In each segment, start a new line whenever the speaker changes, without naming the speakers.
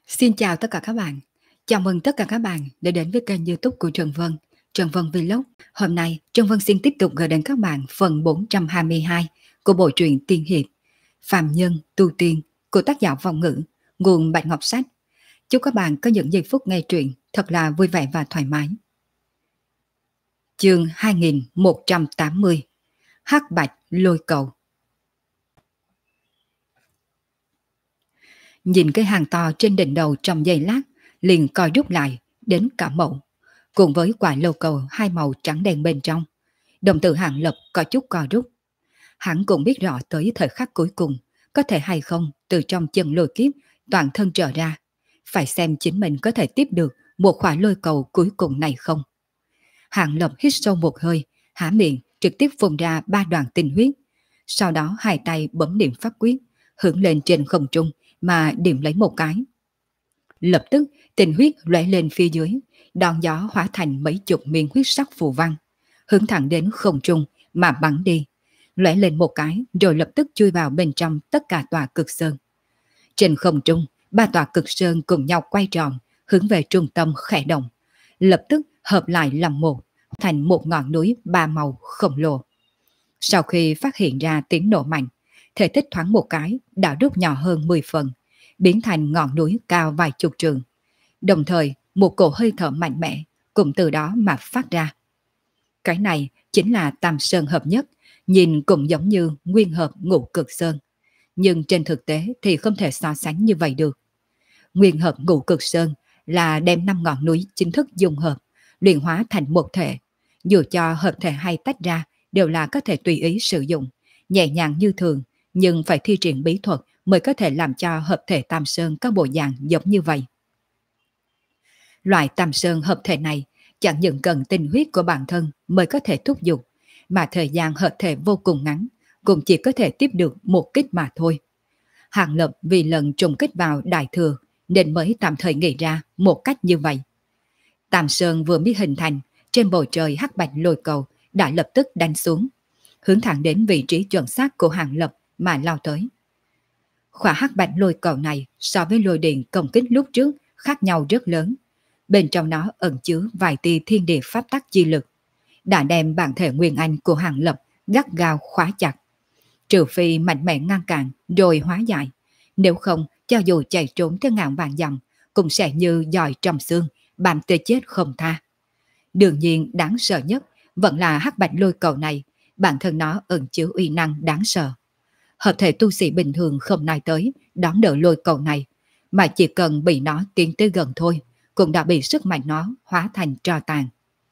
Xin chào tất cả các bạn. Chào mừng tất cả các bạn đã đến với kênh YouTube của Trần Vân, Trần Vân Vlog. Hôm nay, Trần Vân xin tiếp tục gửi đến các bạn phần 422 của bộ truyện tiên hiệp Phàm Nhân Tu Tiên của tác giả Vong Ngữ, nguồn Bạch Ngọc Sách. Chúc các bạn có những giây phút nghe truyện thật là vui vẻ và thoải mái. Chương 2180 Hắc Bạch Lôi Cầu. Nhìn cái hàng to trên đỉnh đầu trong giây lát, liền coi rút lại đến cả mẫu, cùng với quả lô cầu hai màu trắng đen bên trong. Đồng tử Hàng Lập có chút co rút. Hắn cũng biết rõ tới thời khắc cuối cùng, có thể hay không từ trong chân lôi kiếp toàn thân trở ra, phải xem chính mình có thể tiếp được một quả lôi cầu cuối cùng này không. Hàng Lập hít sâu một hơi, há miệng trực tiếp phun ra 3 đoàn tinh huyết, sau đó hai tay bấm niệm pháp quyết, hướng lên trên không trung mà điểm lấy một cái. Lập tức tinh huyết lóe lên phía dưới, đòn gió hóa thành mấy chục miếng huyết sắc phù văn, hướng thẳng đến không trung mà bắn đi, lóe lên một cái rồi lập tức chui vào bên trong tất cả tòa cực sơn. Trên không trung, 3 tòa cực sơn cùng nhau quay tròn, hướng về trung tâm khẽ động, lập tức hợp lại làm một, thành một ngọn núi 3 màu khổng lồ. Sau khi phát hiện ra tiếng nổ mạnh, thể tích thoáng một cái đã rút nhỏ hơn 10 phần, biến thành ngọn núi cao vài chục trượng. Đồng thời, một cổ hơi thở mạnh mẽ cũng từ đó mà phát ra. Cái này chính là Tam Sơn hợp nhất, nhìn cũng giống như nguyên hợp ngũ cực sơn. Nhưng trên thực tế thì không thể so sánh như vậy được. Nguyên hợp ngũ cực sơn là đem 5 ngọn núi chính thức dung hợp, luyện hóa thành một thể. Dù cho hợp thể hay tách ra đều là có thể tùy ý sử dụng, nhẹ nhàng như thường, nhưng phải thi triển bí thuật mới có thể làm cho hợp thể Tam Sơn có bộ dạng giống như vậy. Loại Tam Sơn hợp thể này chẳng những cần tinh huyết của bản thân mới có thể thúc giục, mà thời gian hợp thể vô cùng ngắn, cũng chỉ có thể tiếp được một kích mà thôi. Hàng Lập vì lần trùng kích vào Đại Thừa nên mới tạm thời nghĩ ra một cách như vậy. Tam Sơn vừa mới hình thành, trên bầu trời hắc bạch lôi cầu đã lập tức đánh xuống, hướng thẳng đến vị trí chuẩn xác của Hàng Lập mà lao tới. Khỏa hắc bạch lôi cầu này so với lôi điện công kích lúc trước khác nhau rất lớn. Bên trong nó ẩn chứa vài tia thiên địa pháp tắc chi lực, đã đem bản thể nguyên anh của Hàng Lập gắt gao khóa chặt. Trừ phi mạnh mẽ ngăn cản rồi hóa giải, nếu không cho dù chạy trốn tới ngàn vạn dặm cũng sẽ như giòi trong xương, bám tới chết không tha. Đương nhiên đáng sợ nhất vẫn là hắc bạch lôi cầu này, bản thân nó ẩn chứa uy năng đáng sợ. Hợp thể tu sĩ bình thường không nói tới đón đỡ lôi cầu này, mà chỉ cần bị nó tiến tới gần thôi cũng đã bị sức mạnh nó hóa thành tro tàn.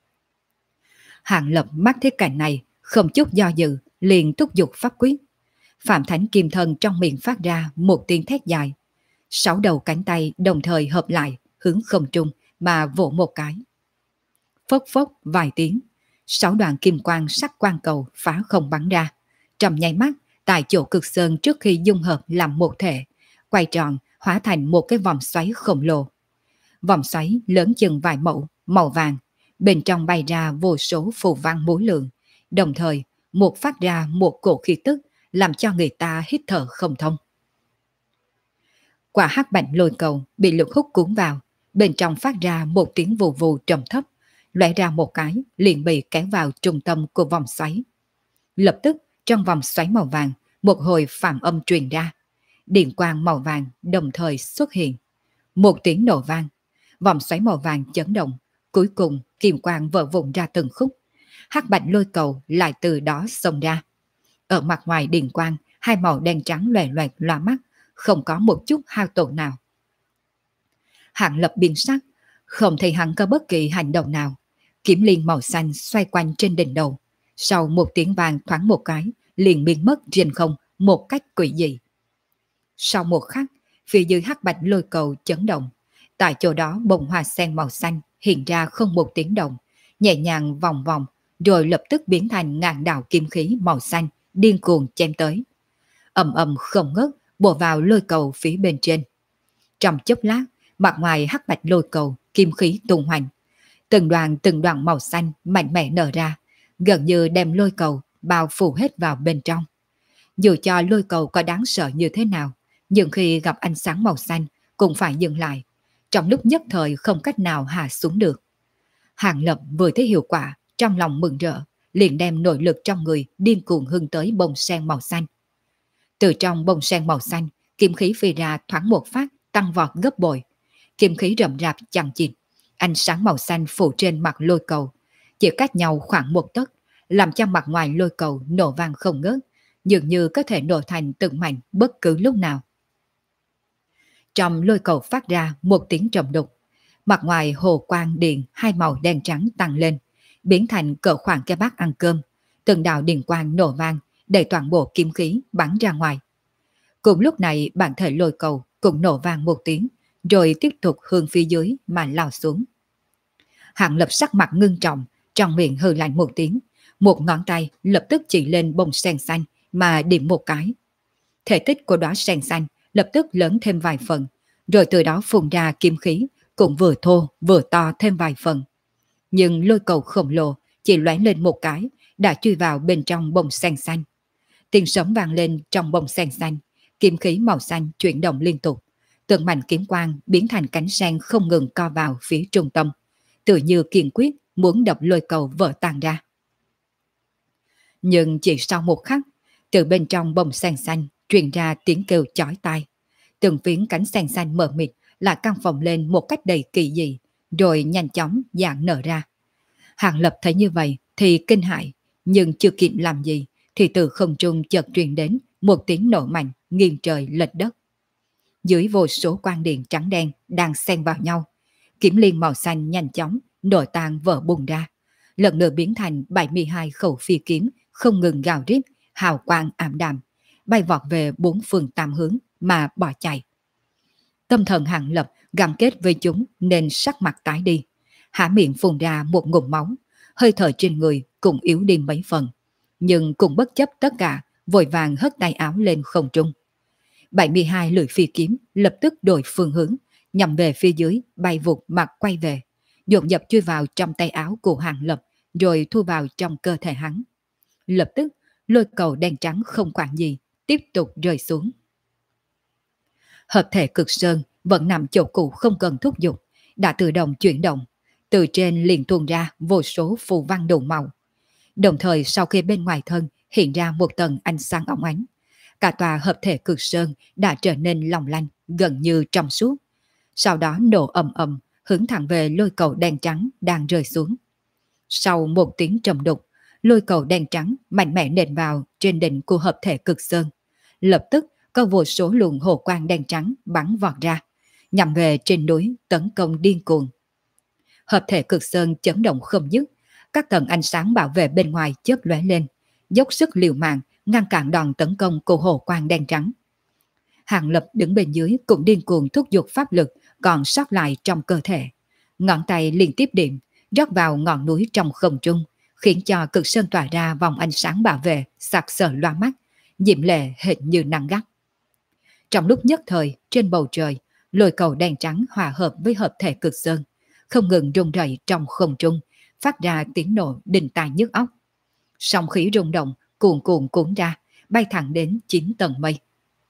Hàng Lập mắt thấy cảnh này, không chút do dự liền thúc giục pháp quyết. Phạm Thánh Kim Thân trong miệng phát ra một tiếng thét dài, 6 đầu cánh tay đồng thời hợp lại hướng không trung mà vỗ một cái. Phốc phốc vài tiếng, 6 đoàn kim quang sắc quang cầu phá không bắn ra. Trong nháy mắt, tại chỗ cực sơn trước khi dung hợp làm một thể, quay tròn hóa thành một cái vòng xoáy khổng lồ. Vòng xoáy lớn chừng vài mẫu, màu vàng, bên trong bay ra vô số phù văn múa lượng, đồng thời một phát ra một cổ khí tức làm cho người ta hít thở không thông. Quả hắc bạch lôi cầu bị lực hút cuốn vào, bên trong phát ra một tiếng vù vù trầm thấp, lóe ra một cái liền bị kéo vào trung tâm của vòng xoáy. Lập tức trong vòng xoáy màu vàng một hồi phàm âm truyền ra, điện quang màu vàng đồng thời xuất hiện. Một tiếng nổ vang, vòng xoáy màu vàng chấn động, cuối cùng kim quang vỡ vụn ra từng khúc. Hắc bạch lôi cầu lại từ đó xông ra. Ở mặt ngoài điện quang, hai màu đen trắng loè loẹt loa mắt, không có một chút hao tổn nào. Hàng Lập biến sắc, không thấy hắn có bất kỳ hành động nào. Kiếm liên màu xanh xoay quanh trên đỉnh đầu, sau một tiếng vàng thoáng một cái, liền biến mất trên không một cách quỷ dị. Sau một khắc, phía dưới hắc bạch lôi cầu chấn động, tại chỗ đó bông hoa sen màu xanh hiện ra không một tiếng động, nhẹ nhàng vòng vòng, rồi lập tức biến thành ngàn đạo kim khí màu xanh điên cuồng chém tới. Ầm ầm không ngớt bổ vào lôi cầu phía bên trên. Trong chốc lát, mặt ngoài hắc bạch lôi cầu kim khí tung hoành, từng đoàn màu xanh mạnh mẽ nở ra, gần như đem lôi cầu bao phủ hết vào bên trong. Dù cho lôi cầu có đáng sợ như thế nào, nhưng khi gặp ánh sáng màu xanh cũng phải dừng lại, trong lúc nhất thời không cách nào hạ xuống được. Hàng Lập vừa thấy hiệu quả, trong lòng mừng rỡ, liền đem nội lực trong người điên cuồng hưng tới bông sen màu xanh. Từ trong bông sen màu xanh, kim khí phi ra thoáng một phát, tăng vọt gấp bội. Kim khí rậm rạp chằng chịt, ánh sáng màu xanh phủ trên mặt lôi cầu, chỉ cách nhau khoảng một tấc, làm cho mặt ngoài lôi cầu nổ vang không ngớt, dường như có thể nổ thành từng mảnh bất cứ lúc nào. Trong lôi cầu phát ra một tiếng trầm đục, mặt ngoài hồ quang điện hai màu đen trắng tăng lên, biến thành cỡ khoảng cái bát ăn cơm, từng đạo điện quang nổ vang, đầy toàn bộ kim khí bắn ra ngoài. Cùng lúc này bản thể lôi cầu cũng nổ vang một tiếng, rồi tiếp tục hướng phía dưới mà lao xuống. Hạng Lập sắc mặt ngưng trọng, trong miệng hừ lạnh một tiếng, một ngón tay lập tức chỉ lên bông sen xanh mà điểm một cái. Thể tích của đóa sen xanh lập tức lớn thêm vài phần, rồi từ đó phun ra kim khí, cũng vừa thô vừa to thêm vài phần. Nhưng lôi cầu khổng lồ chỉ lóe lên một cái, đã chui vào bên trong bông sen xanh. Tiếng sấm vang lên trong bông sen xanh, kim khí màu xanh chuyển động liên tục, từng mảnh kiếm quang biến thành cánh sen không ngừng co vào phía trung tâm, tự như kiên quyết muốn đập lôi cầu vỡ tan ra. Nhưng chỉ sau một khắc, từ bên trong bông sen xanh truyền ra tiếng kêu chói tai. Từng phiến cánh sen xanh mờ mịt lại căng phồng lên một cách đầy kỳ dị, rồi nhanh chóng dạng nở ra. Hàng Lập thấy như vậy thì kinh hãi, nhưng chưa kịp làm gì thì từ không trung chợt truyền đến một tiếng nổ mạnh nghiêng trời lệch đất. Dưới vô số quang điện trắng đen đang xen vào nhau, kiếm liên màu xanh nhanh chóng nổi tan vỡ bùng ra, lần lượt biến thành 72 khẩu phi kiếm không ngừng gào rít, hào quang ảm đạm, bay vọt về bốn phương tám hướng mà bỏ chạy. Tâm thần Hàng Lập gắn kết với chúng nên sắc mặt tái đi, há miệng phun ra một ngụm máu, hơi thở trên người cũng yếu đi mấy phần, nhưng cũng bất chấp tất cả, vội vàng hất tay áo lên không trung. 72 lưỡi phi kiếm lập tức đổi phương hướng, nhằm về phía dưới, bay vụt mặt quay về, dồn dập chui vào trong tay áo của Hàng Lập, rồi thu vào trong cơ thể hắn. Lập tức, lôi cầu đen trắng không quản gì, tiếp tục rơi xuống. Hợp thể cực sơn vẫn nằm chỗ cũ không cần thúc giục, đã tự động chuyển động, từ trên liền tuôn ra vô số phù văn đủ màu. Đồng thời sau khi bên ngoài thân hiện ra một tầng ánh sáng óng ánh, cả tòa hợp thể cực sơn đã trở nên long lanh, gần như trong suốt. Sau đó nổ ầm ầm, hướng thẳng về lôi cầu đen trắng đang rơi xuống. Sau một tiếng trầm đục, lôi cầu đen trắng mạnh mẽ nện vào trên đỉnh của hợp thể cực sơn. Lập tức có vô số luồng hồ quang đen trắng bắn vọt ra, nhằm về trên núi tấn công điên cuồng. Hợp thể cực sơn chấn động không dứt, các tầng ánh sáng bảo vệ bên ngoài chớp lóe lên, dốc sức liều mạng ngăn cản đòn tấn công của hồ quang đen trắng. Hàng Lập đứng bên dưới cũng điên cuồng thúc giục pháp lực còn sót lại trong cơ thể. Ngón tay liên tiếp điểm, rót vào ngọn núi trong không trung, khiến cho cực sơn tỏa ra vòng ánh sáng bảo vệ sặc sỡ loa mắt, diễm lệ hệt như nắng gắt. Trong lúc nhất thời, trên bầu trời, lôi cầu đen trắng hòa hợp với hợp thể cực sơn, không ngừng rung rẩy trong không trung, phát ra tiếng nổ đinh tai nhức óc. Sóng khí rung động, cuồn cuộn cuốn ra, bay thẳng đến 9 tầng mây.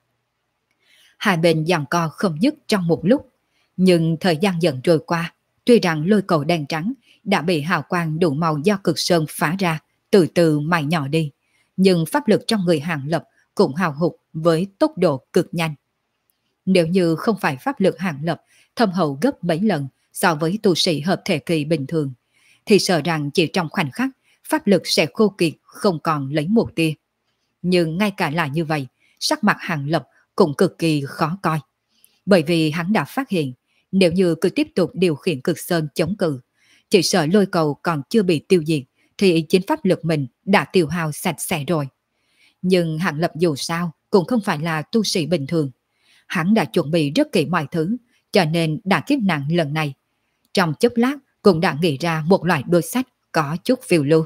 Hai bên giằng co không dứt trong một lúc, nhưng thời gian dần trôi qua, tuy rằng lôi cầu đen trắng đã bị hào quang đủ màu do cực sơn phá ra, từ từ mài nhỏ đi, nhưng pháp lực trong người Hàng Lập cũng hào hụt với tốc độ cực nhanh. Nếu như không phải pháp lực Hàng Lập thâm hậu gấp mấy lần so với tu sĩ hợp thể kỳ bình thường, thì sợ rằng chỉ trong khoảnh khắc pháp lực sẽ khô kiệt không còn lấy một tia. Nhưng ngay cả là như vậy, sắc mặt Hàng Lập cũng cực kỳ khó coi. Bởi vì hắn đã phát hiện, nếu như cứ tiếp tục điều khiển cực sơn chống cự, chỉ sợ lôi cầu còn chưa bị tiêu diệt, thì chính pháp lực mình đã tiêu hao sạch sẽ rồi. Nhưng Hàng Lập dù sao cũng không phải là tu sĩ bình thường. Hắn đã chuẩn bị rất kỹ mọi thứ, cho nên đả kiếp nặng lần này, trong chốc lát cũng đã nghĩ ra một loại đôi sách có chút phiêu lưu.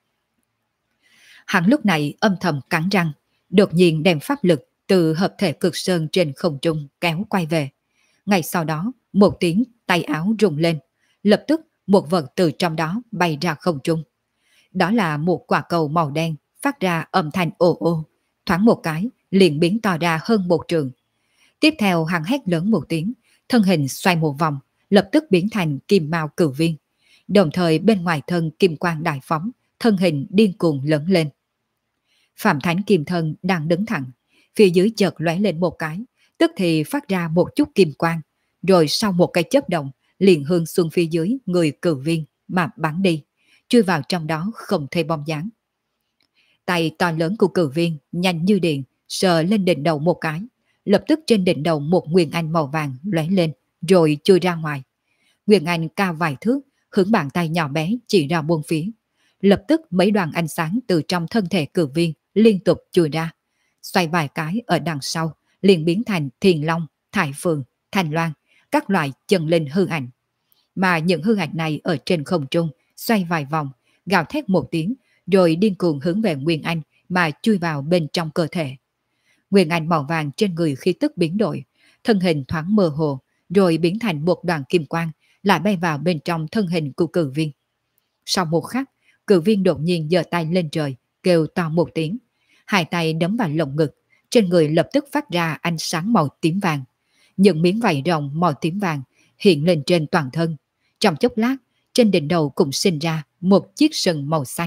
Hắn lúc này âm thầm cắn răng, đột nhiên đem pháp lực từ hợp thể cực sơn trên không trung kéo quay về. Ngay sau đó, một tiếng tay áo rung lên, lập tức một vật từ trong đó bay ra không trung. Đó là một quả cầu màu đen phát ra âm thanh ồ ồ, thoáng một cái liền biến to ra hơn một trường. Tiếp theo hắn hét lớn một tiếng, thân hình xoay một vòng, lập tức biến thành kim mao cửu viên. Đồng thời bên ngoài thân kim quang đại phóng, thân hình điên cuồng lớn lên. Phạm Thánh Kim Thân đang đứng thẳng, phía dưới chợt lóe lên một cái, tức thì phát ra một chút kim quang, rồi sau một cái chớp động, liền hướng xuống phía dưới người cửu viên mà bắn đi, chui vào trong đó không thấy bóng dáng. Tay to lớn của cửu viên nhanh như điện, sờ lên đỉnh đầu một cái, lập tức trên đỉnh đầu một nguyên anh màu vàng lóe lên, rồi chui ra ngoài. Nguyên anh cao vài thước, hướng bàn tay nhỏ bé chỉ ra buông phía. Lập tức mấy đoàn ánh sáng từ trong thân thể cửu viên liên tục chui ra, xoay vài cái ở đằng sau, liền biến thành Thiền Long, Thải Phượng, Thanh Loan, các loại chân linh hư ảnh. Mà những hư ảnh này ở trên không trung xoay vài vòng, gào thét một tiếng, rồi điên cuồng hướng về Nguyên Anh mà chui vào bên trong cơ thể. Nguyên Anh màu vàng trên người khi tức biến đổi, thân hình thoáng mơ hồ, rồi biến thành một đoàn kim quang, lại bay vào bên trong thân hình của cửu viên. Sau một khắc, cửu viên đột nhiên giơ tay lên trời, kêu to một tiếng. Hai tay đấm vào lồng ngực, trên người lập tức phát ra ánh sáng màu tím vàng. Những miếng vảy rồng màu tím vàng hiện lên trên toàn thân. Trong chốc lát, trên đỉnh đầu cũng sinh ra một chiếc sừng màu xanh.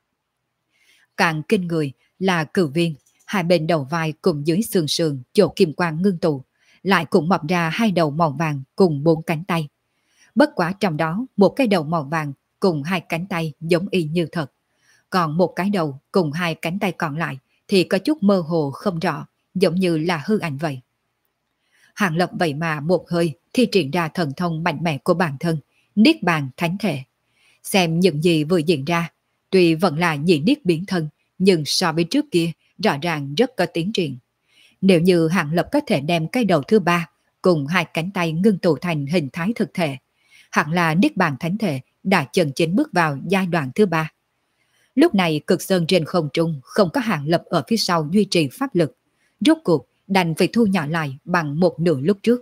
Càng kinh người là cửu viên, hai bên đầu vai cùng dưới xương sườn chỗ kim quang ngưng tụ, lại cũng mọc ra hai đầu màu vàng cùng bốn cánh tay. Bất quá trong đó một cái đầu màu vàng cùng hai cánh tay giống y như thật. Còn một cái đầu cùng hai cánh tay còn lại thì có chút mơ hồ không rõ, giống như là hư ảnh vậy. Hàng Lập vậy mà một hơi thi triển ra thần thông mạnh mẽ của bản thân, niết bàn thánh thể. Xem những gì vừa diễn ra, tuy vẫn là nhị niết biến thân, nhưng so với trước kia rõ ràng rất có tiến triển. Nếu như Hàng Lập có thể đem cái đầu thứ ba cùng hai cánh tay ngưng tụ thành hình thái thực thể, hẳn là niết bàn thánh thể đã chân chính bước vào giai đoạn thứ ba. Lúc này cực sơn trên không trung không có Hàng Lập ở phía sau duy trì pháp lực, rốt cuộc đành phải thu nhỏ lại bằng một nửa lúc trước.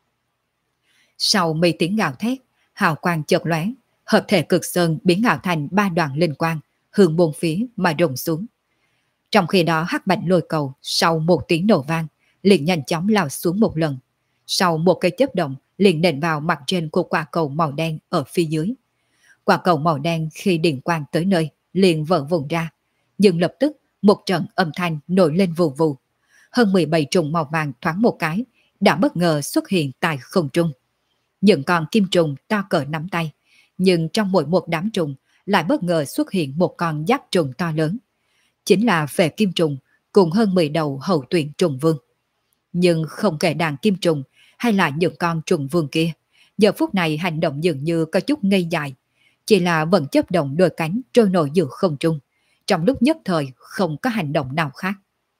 Sau mấy tiếng gào thét, hào quang chợt lóe, hợp thể cực sơn biến ảo thành ba đoàn linh quang, hướng bốn phía mà rụng xuống. Trong khi đó hắc bạch lôi cầu sau một tiếng nổ vang, liền nhanh chóng lao xuống một lần. Sau một cái chớp động, liền nện vào mặt trên của quả cầu màu đen ở phía dưới. Quả cầu màu đen khi điện quang tới nơi, liền vỡ vụn ra. Nhưng lập tức, một trận âm thanh nổi lên vù vù. Hơn 17 trùng màu vàng thoáng một cái, đã bất ngờ xuất hiện tại không trung. Những con kim trùng to cỡ nắm tay, nhưng trong mỗi một đám trùng lại bất ngờ xuất hiện một con giáp trùng to lớn. Chính là Phệ Kim Trùng cùng hơn 10 đầu hậu tuyển trùng vương. Nhưng không kể đàn kim trùng hay là những con trùng vương kia, giờ phút này hành động dường như có chút ngây dại, chỉ là vẫn chấp động đôi cánh trôi nổi giữa không trung, trong lúc nhất thời không có hành động nào khác.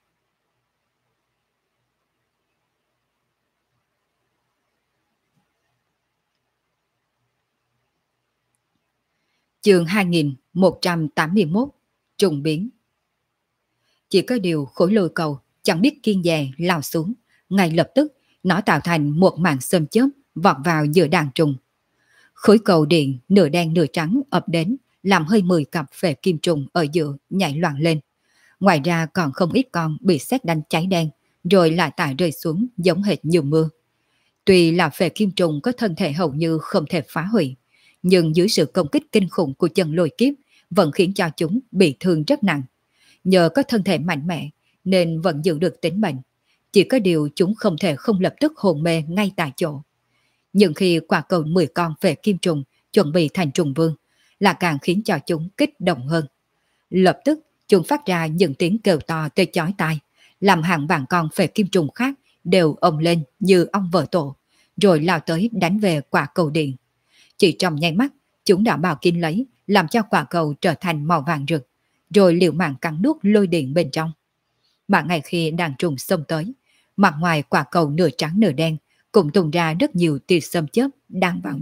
Chương 2181 Trùng biến. Chỉ có điều khối lôi cầu chẳng biết kiên dè lao xuống, ngay lập tức nó tạo thành một màn xâm chớp vọt vào giữa đàn trùng. Khối cầu điện nửa đen nửa trắng ập đến, làm hơi 10 cặp Phệ Kim Trùng ở giữa nhảy loạn lên. Ngoài ra còn không ít con bị sét đánh cháy đen, rồi lại tải rơi xuống giống hệt như mưa. Tuy là Phệ Kim Trùng có thân thể hầu như không thể phá hủy, nhưng dưới sự công kích kinh khủng của chân lôi kiếp vẫn khiến cho chúng bị thương rất nặng. Nhờ có thân thể mạnh mẽ nên vẫn giữ được tính mệnh. Chỉ có điều chúng không thể không lập tức hồn mê ngay tại chỗ. Nhưng khi quả cầu 10 con Phệ Kim Trùng chuẩn bị thành trùng vương, là càng khiến cho chúng kích động hơn. Lập tức chúng phát ra những tiếng kêu to tới chói tai, làm hàng vạn con Phệ Kim Trùng khác đều ồng lên như ong vỡ tổ, rồi lao tới đánh về quả cầu điện. Chỉ trong nháy mắt, chúng đã bao kín lấy, làm cho quả cầu trở thành màu vàng rực, rồi liều mạng cắn nuốt lôi điện bên trong. Mà ngay khi đàn trùng xông tới, mặt ngoài quả cầu nửa trắng nửa đen cũng tung ra rất nhiều tia xâm chớp đang vào.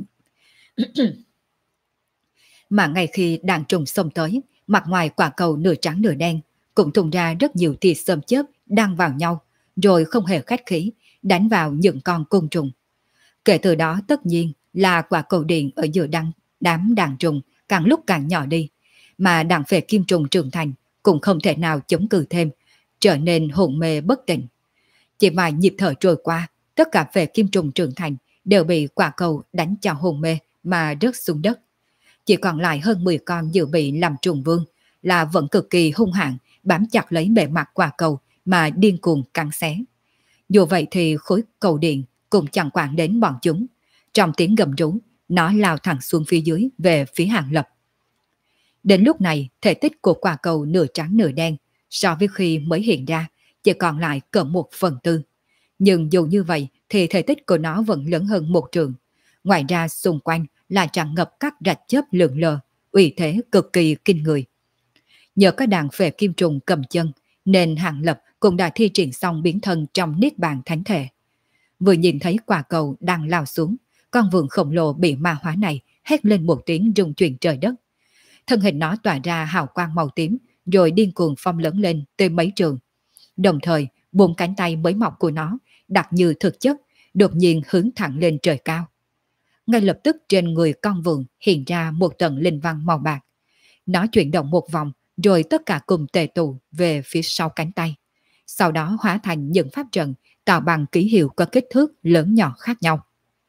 Mà ngay khi đàn trùng xông tới, mặt ngoài quả cầu nửa trắng nửa đen cũng tung ra rất nhiều tia xâm chớp đang vào nhau, rồi không hề khách khí đánh vào những con côn trùng. Kể từ đó tất nhiên là quả cầu điện ở giữa đám đàn trùng càng lúc càng nhỏ đi, mà đàn Phệ Kim Trùng trưởng thành cũng không thể nào chống cự thêm, trở nên hồn mê bất tỉnh. Chỉ vài nhịp thở trôi qua, tất cả Phệ Kim Trùng trưởng thành đều bị quả cầu đánh cho hôn mê mà rớt xuống đất. Chỉ còn lại hơn 10 con dự bị làm trùng vương là vẫn cực kỳ hung hãn, bám chặt lấy bề mặt quả cầu mà điên cuồng cắn xé. Dù vậy thì khối cầu điện cũng chẳng quản đến bọn chúng. Trong tiếng gầm rú, nó lao thẳng xuống phía dưới về phía Hàng Lập. Đến lúc này, thể tích của quả cầu nửa trắng nửa đen so với khi mới hiện ra chỉ còn lại cỡ 1/4. Nhưng dù như vậy thì thể tích của nó vẫn lớn hơn 1 trượng. Ngoài ra xung quanh là tràn ngập các rạch chớp lượn lờ, uy thế cực kỳ kinh người. Nhờ có đàn phệ kim trùng cầm chân nên Hàng Lập cũng đã thi triển xong biến thân trong niết bàn thánh thể. Vừa nhìn thấy quả cầu đang lao xuống, con vượn khổng lồ bị ma hóa này hét lên một tiếng rung chuyển trời đất. Thân hình nó tỏa ra hào quang màu tím rồi điên cuồng phong lớn lên tới mấy trường. Đồng thời, 4 cánh tay mới mọc của nó đặt như thực chất, đột nhiên hướng thẳng lên trời cao. Ngay lập tức trên người con vượn hiện ra một tầng linh văn màu bạc. Nó chuyển động một vòng rồi tất cả cùng tề tụ về phía sau cánh tay. Sau đó hóa thành những pháp trận tạo bằng ký hiệu có kích thước lớn nhỏ khác nhau.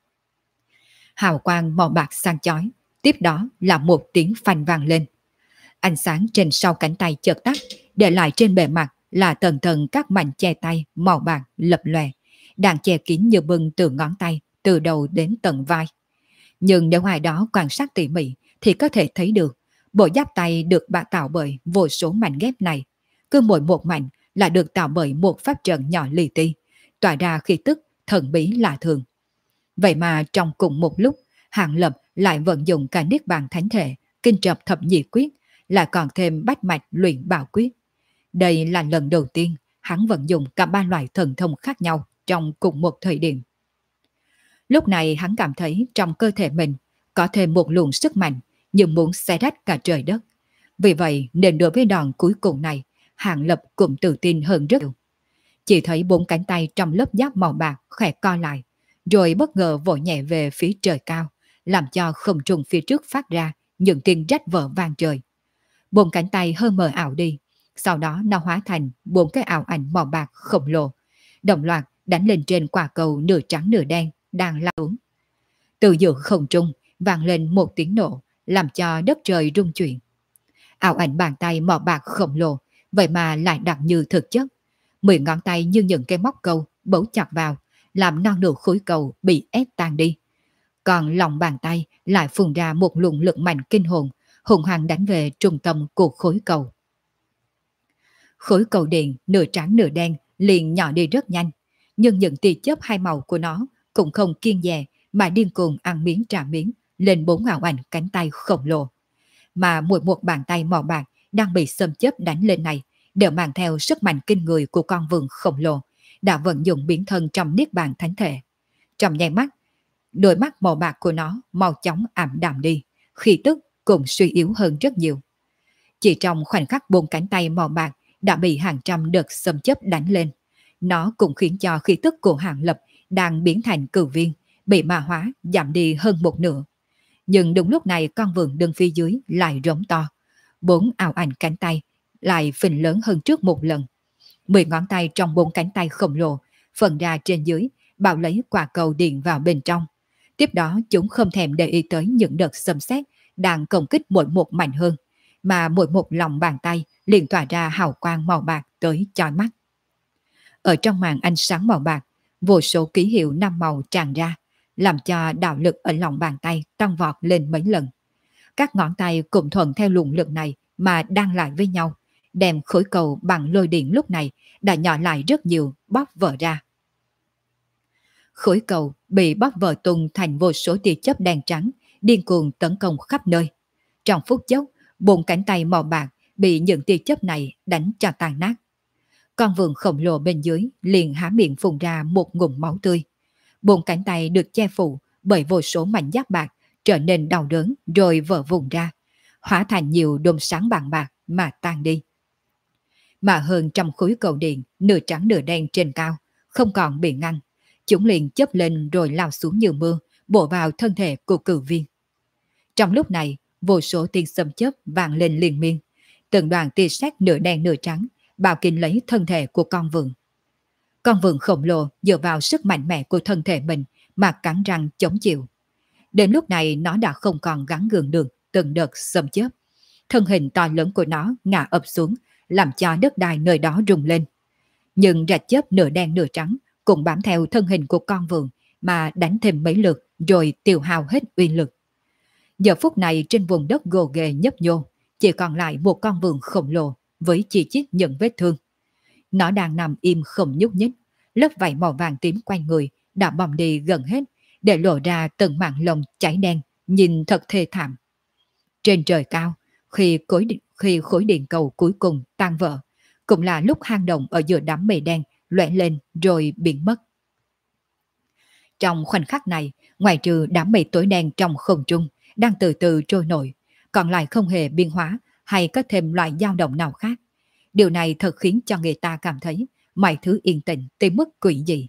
Hào quang màu bạc sáng chói, tiếp đó là một tiếng phanh vang lên. Ánh sáng trên sau cánh tay chợt tắt, để lại trên bề mặt là tầng tầng các mảnh che tay màu bạc lập lòe, đang che kín như bưng từ ngón tay, từ đầu đến tận vai. Nhưng nếu ai đó quan sát tỉ mỉ thì có thể thấy được bộ giáp tay được tạo bởi vô số mảnh ghép này. Cứ mỗi một mảnh là được tạo bởi một pháp trận nhỏ li ti, tỏa ra khí tức thần bí lạ thường. Vậy mà trong cùng một lúc, Hàng Lập lại vận dụng cả niết bàn thánh thể, kinh trập thập nhị quyết, lại còn thêm bách mạch luyện bảo quyết. Đây là lần đầu tiên hắn vận dụng cả 3 loại thần thông khác nhau trong cùng một thời điểm. Lúc này hắn cảm thấy trong cơ thể mình có thêm một luồng sức mạnh nhưng muốn xé rách cả trời đất. Vì vậy nên đối với đòn cuối cùng này, Hàng Lập cũng tự tin hơn rất nhiều. Chỉ thấy 4 cánh tay trong lớp giáp màu bạc khẽ co lại, rồi bất ngờ vội nhẹ về phía trời cao, làm cho không trung phía trước phát ra những tiếng rách vỡ vang trời. 4 cánh tay hơi mờ ảo đi, sau đó nó hóa thành 4 cái ảo ảnh màu bạc khổng lồ, đồng loạt đánh lên trên quả cầu nửa trắng nửa đen đang lao xuống. Từ giữa không trung vang lên một tiếng nổ, làm cho đất trời rung chuyển. Ảo ảnh bàn tay màu bạc khổng lồ vậy mà lại đặc như thực chất. 10 ngón tay như những cái móc câu bấu chặt vào, làm non nửa khối cầu bị ép tan đi. Còn lòng bàn tay lại phun ra một luồng lực mạnh kinh hồn, hùng hăng đánh về trung tâm của khối cầu. Khối cầu điện nửa trắng nửa đen liền nhỏ đi rất nhanh, nhưng những tia chớp hai màu của nó cũng không kiêng dè mà điên cuồng ăn miếng trả miếng lên 4 ảo ảnh cánh tay khổng lồ. Mà mỗi một bàn tay màu bạc đang bị xâm chớp đánh lên này đều mang theo sức mạnh kinh người của con vượn khổng lồ, đã vận dụng biến thân trong niết bàn thánh thể. Trong nháy mắt, đôi mắt màu bạc của nó mau chóng ảm đạm đi, khí tức cũng suy yếu hơn rất nhiều. Chỉ trong khoảnh khắc 4 cánh tay màu bạc đã bị hàng trăm đợt xâm chớp đánh lên, nó cũng khiến cho khí tức của Hàng Lập đang biến thành cửu viên, bị ma hóa giảm đi hơn một nửa. Nhưng đúng lúc này con vượn đứng phía dưới lại rống to, 4 ảo ảnh cánh tay lại phình lớn hơn trước một lần. 10 ngón tay trong 4 cánh tay khổng lồ phần ra trên dưới, bao lấy quả cầu điện vào bên trong. Tiếp đó chúng không thèm để ý tới những đợt xâm xét đang công kích mỗi một mạnh hơn, mà mỗi một lòng bàn tay liền tỏa ra hào quang màu bạc tới chói mắt. Ở trong màn ánh sáng màu bạc, vô số ký hiệu 5 màu tràn ra, làm cho đạo lực ở lòng bàn tay tăng vọt lên mấy lần. Các ngón tay cùng thuận theo luồng lực này mà đan lại với nhau, đem khối cầu bằng lôi điện lúc này đã nhỏ lại rất nhiều, bóp vỡ ra. Khối cầu bị bóp vỡ tung thành vô số tia chớp đen trắng, điên cuồng tấn công khắp nơi. Trong phút chốc, 4 cánh tay màu bạc bị những tia chớp này đánh cho tan nát. Con vượn khổng lồ bên dưới liền há miệng phun ra một ngụm máu tươi. 4 cánh tay được che phủ bởi vô số mảnh giáp bạc trở nên đau đớn rồi vỡ vụn ra, hóa thành nhiều đốm sáng vàng bạc mà tan đi. Mà hơn trăm khối cầu điện nửa trắng nửa đen trên cao không còn bị ngăn, chúng liền chớp lên rồi lao xuống như mưa, bổ vào thân thể của cửu viên. Trong lúc này, vô số tiếng xâm chớp vang lên liên miên, từng đoàn tia sét nửa đen nửa trắng bao kín lấy thân thể của con vượn. Con vượn khổng lồ dựa vào sức mạnh mẽ của thân thể mình mà cắn răng chống chịu. Đến lúc này nó đã không còn gắng gượng được từng đợt xâm chớp. Thân hình to lớn của nó ngã ập xuống, làm cho đất đai nơi đó rung lên. Nhưng rạch chớp nửa đen nửa trắng cũng bám theo thân hình của con vượn mà đánh thêm mấy lượt rồi tiêu hao hết uy lực. Giờ phút này trên vùng đất gồ ghề nhấp nhô, chỉ còn lại một con vượn khổng lồ với chi chít những vết thương. Nó đang nằm im không nhúc nhích, lớp vảy màu vàng tím quanh người đã bong đi gần hết, để lộ ra từng mảng lông cháy đen, nhìn thật thê thảm. Trên trời cao, khi khối điện cầu cuối cùng tan vỡ, cũng là lúc hang động ở giữa đám mây đen lóe lên rồi biến mất. Trong khoảnh khắc này, ngoài trừ đám mây tối đen trong không trung đang từ từ trôi nổi, còn lại không hề biến hóa hay có thêm loại dao động nào khác. Điều này thật khiến cho người ta cảm thấy mọi thứ yên tĩnh tới mức quỷ dị.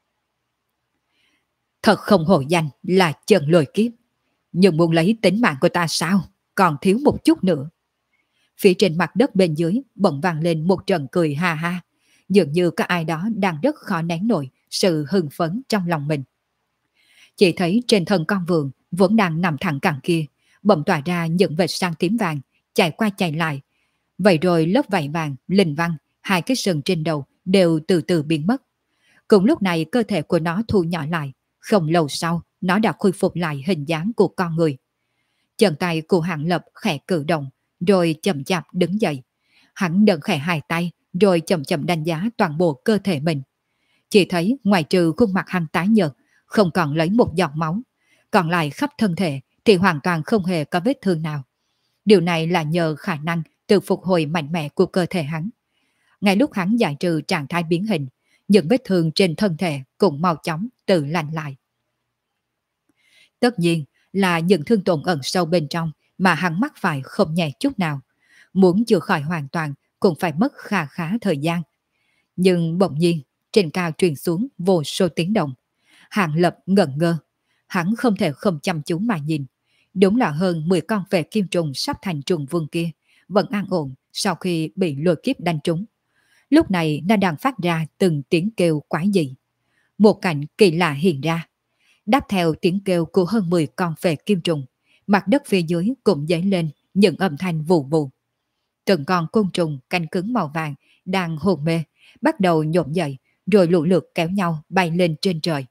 Thật không hổ danh là chân lôi kiếp, nhưng muốn lấy tính mạng của ta sao, còn thiếu một chút nữa. Phía trên mặt đất bên dưới bỗng vang lên một trận cười ha ha, dường như có ai đó đang rất khó nén nổi sự hưng phấn trong lòng mình. Chỉ thấy trên thân con vượn vẫn đang nằm thẳng cẳng kia, bỗng tỏa ra những vệt sáng tím vàng, chạy qua chạy lại. Vậy rồi lớp vảy vàng, linh văn, hai cái sừng trên đầu đều từ từ biến mất. Cùng lúc này cơ thể của nó thu nhỏ lại, không lâu sau nó đã khôi phục lại hình dáng của con người. Chân tay của Hạng Lập khẽ cử động, rồi chậm chạp đứng dậy. Hắn đỡ khẽ hai tay, rồi chậm chậm đánh giá toàn bộ cơ thể mình. Chỉ thấy ngoài trừ khuôn mặt hắn tái nhợt, không còn lấy một giọt máu, còn lại khắp thân thể thì hoàn toàn không hề có vết thương nào. Điều này là nhờ khả năng tự phục hồi mạnh mẽ của cơ thể hắn. Ngay lúc hắn giải trừ trạng thái biến hình, những vết thương trên thân thể cũng mau chóng tự lành lại. Tất nhiên là những thương tổn ẩn sâu bên trong mà hắn mắc phải không nhẹ chút nào. Muốn chữa khỏi hoàn toàn cũng phải mất khá khá thời gian. Nhưng bỗng nhiên, trên cao truyền xuống vô số tiếng động. Hạng Lập ngẩn ngơ. Hắn không thể không chăm chú mà nhìn. Đúng là hơn 10 con về kim trùng sắp thành trùng vương kia vẫn an ổn sau khi bị lôi kiếp đánh trúng. Lúc này nó đang phát ra từng tiếng kêu quái dị. Một cảnh kỳ lạ hiện ra. Đáp theo tiếng kêu của hơn 10 con về kim trùng, mặt đất phía dưới cũng dấy lên những âm thanh vù vù. Từng con côn trùng cánh cứng màu vàng đang hôn mê, bắt đầu nhổm dậy, rồi lũ lượt kéo nhau bay lên trên trời.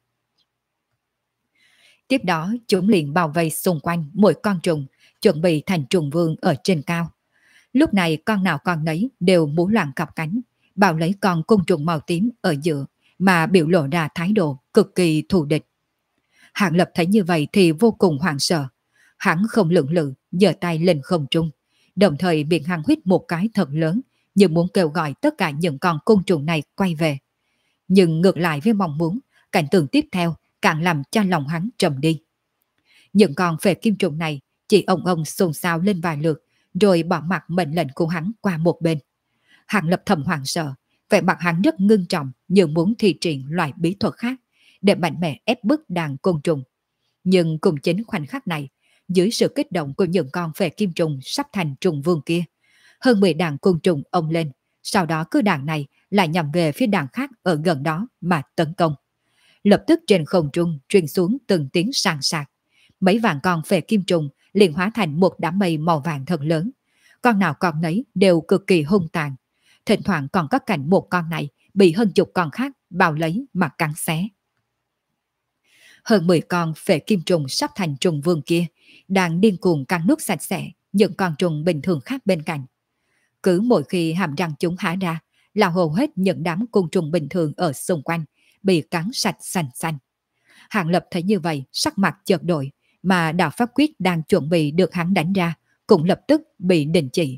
Tiếp đó chúng liền bao vây xung quanh mỗi con trùng, chuẩn bị thành trùng vương ở trên cao. Lúc này con nào con nấy đều múa loạn cặp cánh, bao lấy con côn trùng màu tím ở giữa mà biểu lộ ra thái độ cực kỳ thù địch. Hạng Lập thấy như vậy thì vô cùng hoảng sợ. Hắn không lưỡng lự, giơ tay lên không trung, đồng thời miệng hắn huýt một cái thật lớn, như muốn kêu gọi tất cả những con côn trùng này quay về. Nhưng ngược lại với mong muốn, cảnh tượng tiếp theo càng làm cho lòng hắn trầm đi. Những con phệ kim trùng này chỉ ông xôn xao lên vài lượt, rồi bỏ mặc mệnh lệnh của hắn qua một bên. Hạng Lập thầm hoảng sợ, vẻ mặt hắn rất ngưng trọng như muốn thi triển loại bí thuật khác để mạnh mẽ ép bức đàn côn trùng. Nhưng cùng chính khoảnh khắc này, dưới sự kích động của những con phệ kim trùng sắp thành trùng vương kia, hơn 10 đàn côn trùng ông lên, sau đó cứ đàn này lại nhằm về phía đàn khác ở gần đó mà tấn công. Lập tức trên không trung truyền xuống từng tiếng sàn sạc. Mấy vạn con phệ kim trùng liền hóa thành một đám mây màu vàng thật lớn. Con nào con nấy đều cực kỳ hung tàn. Thỉnh thoảng còn có cảnh một con này bị hơn chục con khác bao lấy mà cắn xé. Hơn 10 con phệ kim trùng sắp thành trùng vương kia đang điên cuồng cắn nuốt sạch sẽ những con trùng bình thường khác bên cạnh. Cứ mỗi khi hàm răng chúng há ra là hầu hết những đám côn trùng bình thường ở xung quanh bị cắn sạch sành xanh. Hạng Lập thấy như vậy, sắc mặt chợt đổi, mà đạo pháp quyết đang chuẩn bị được hắn đánh ra cũng lập tức bị đình chỉ.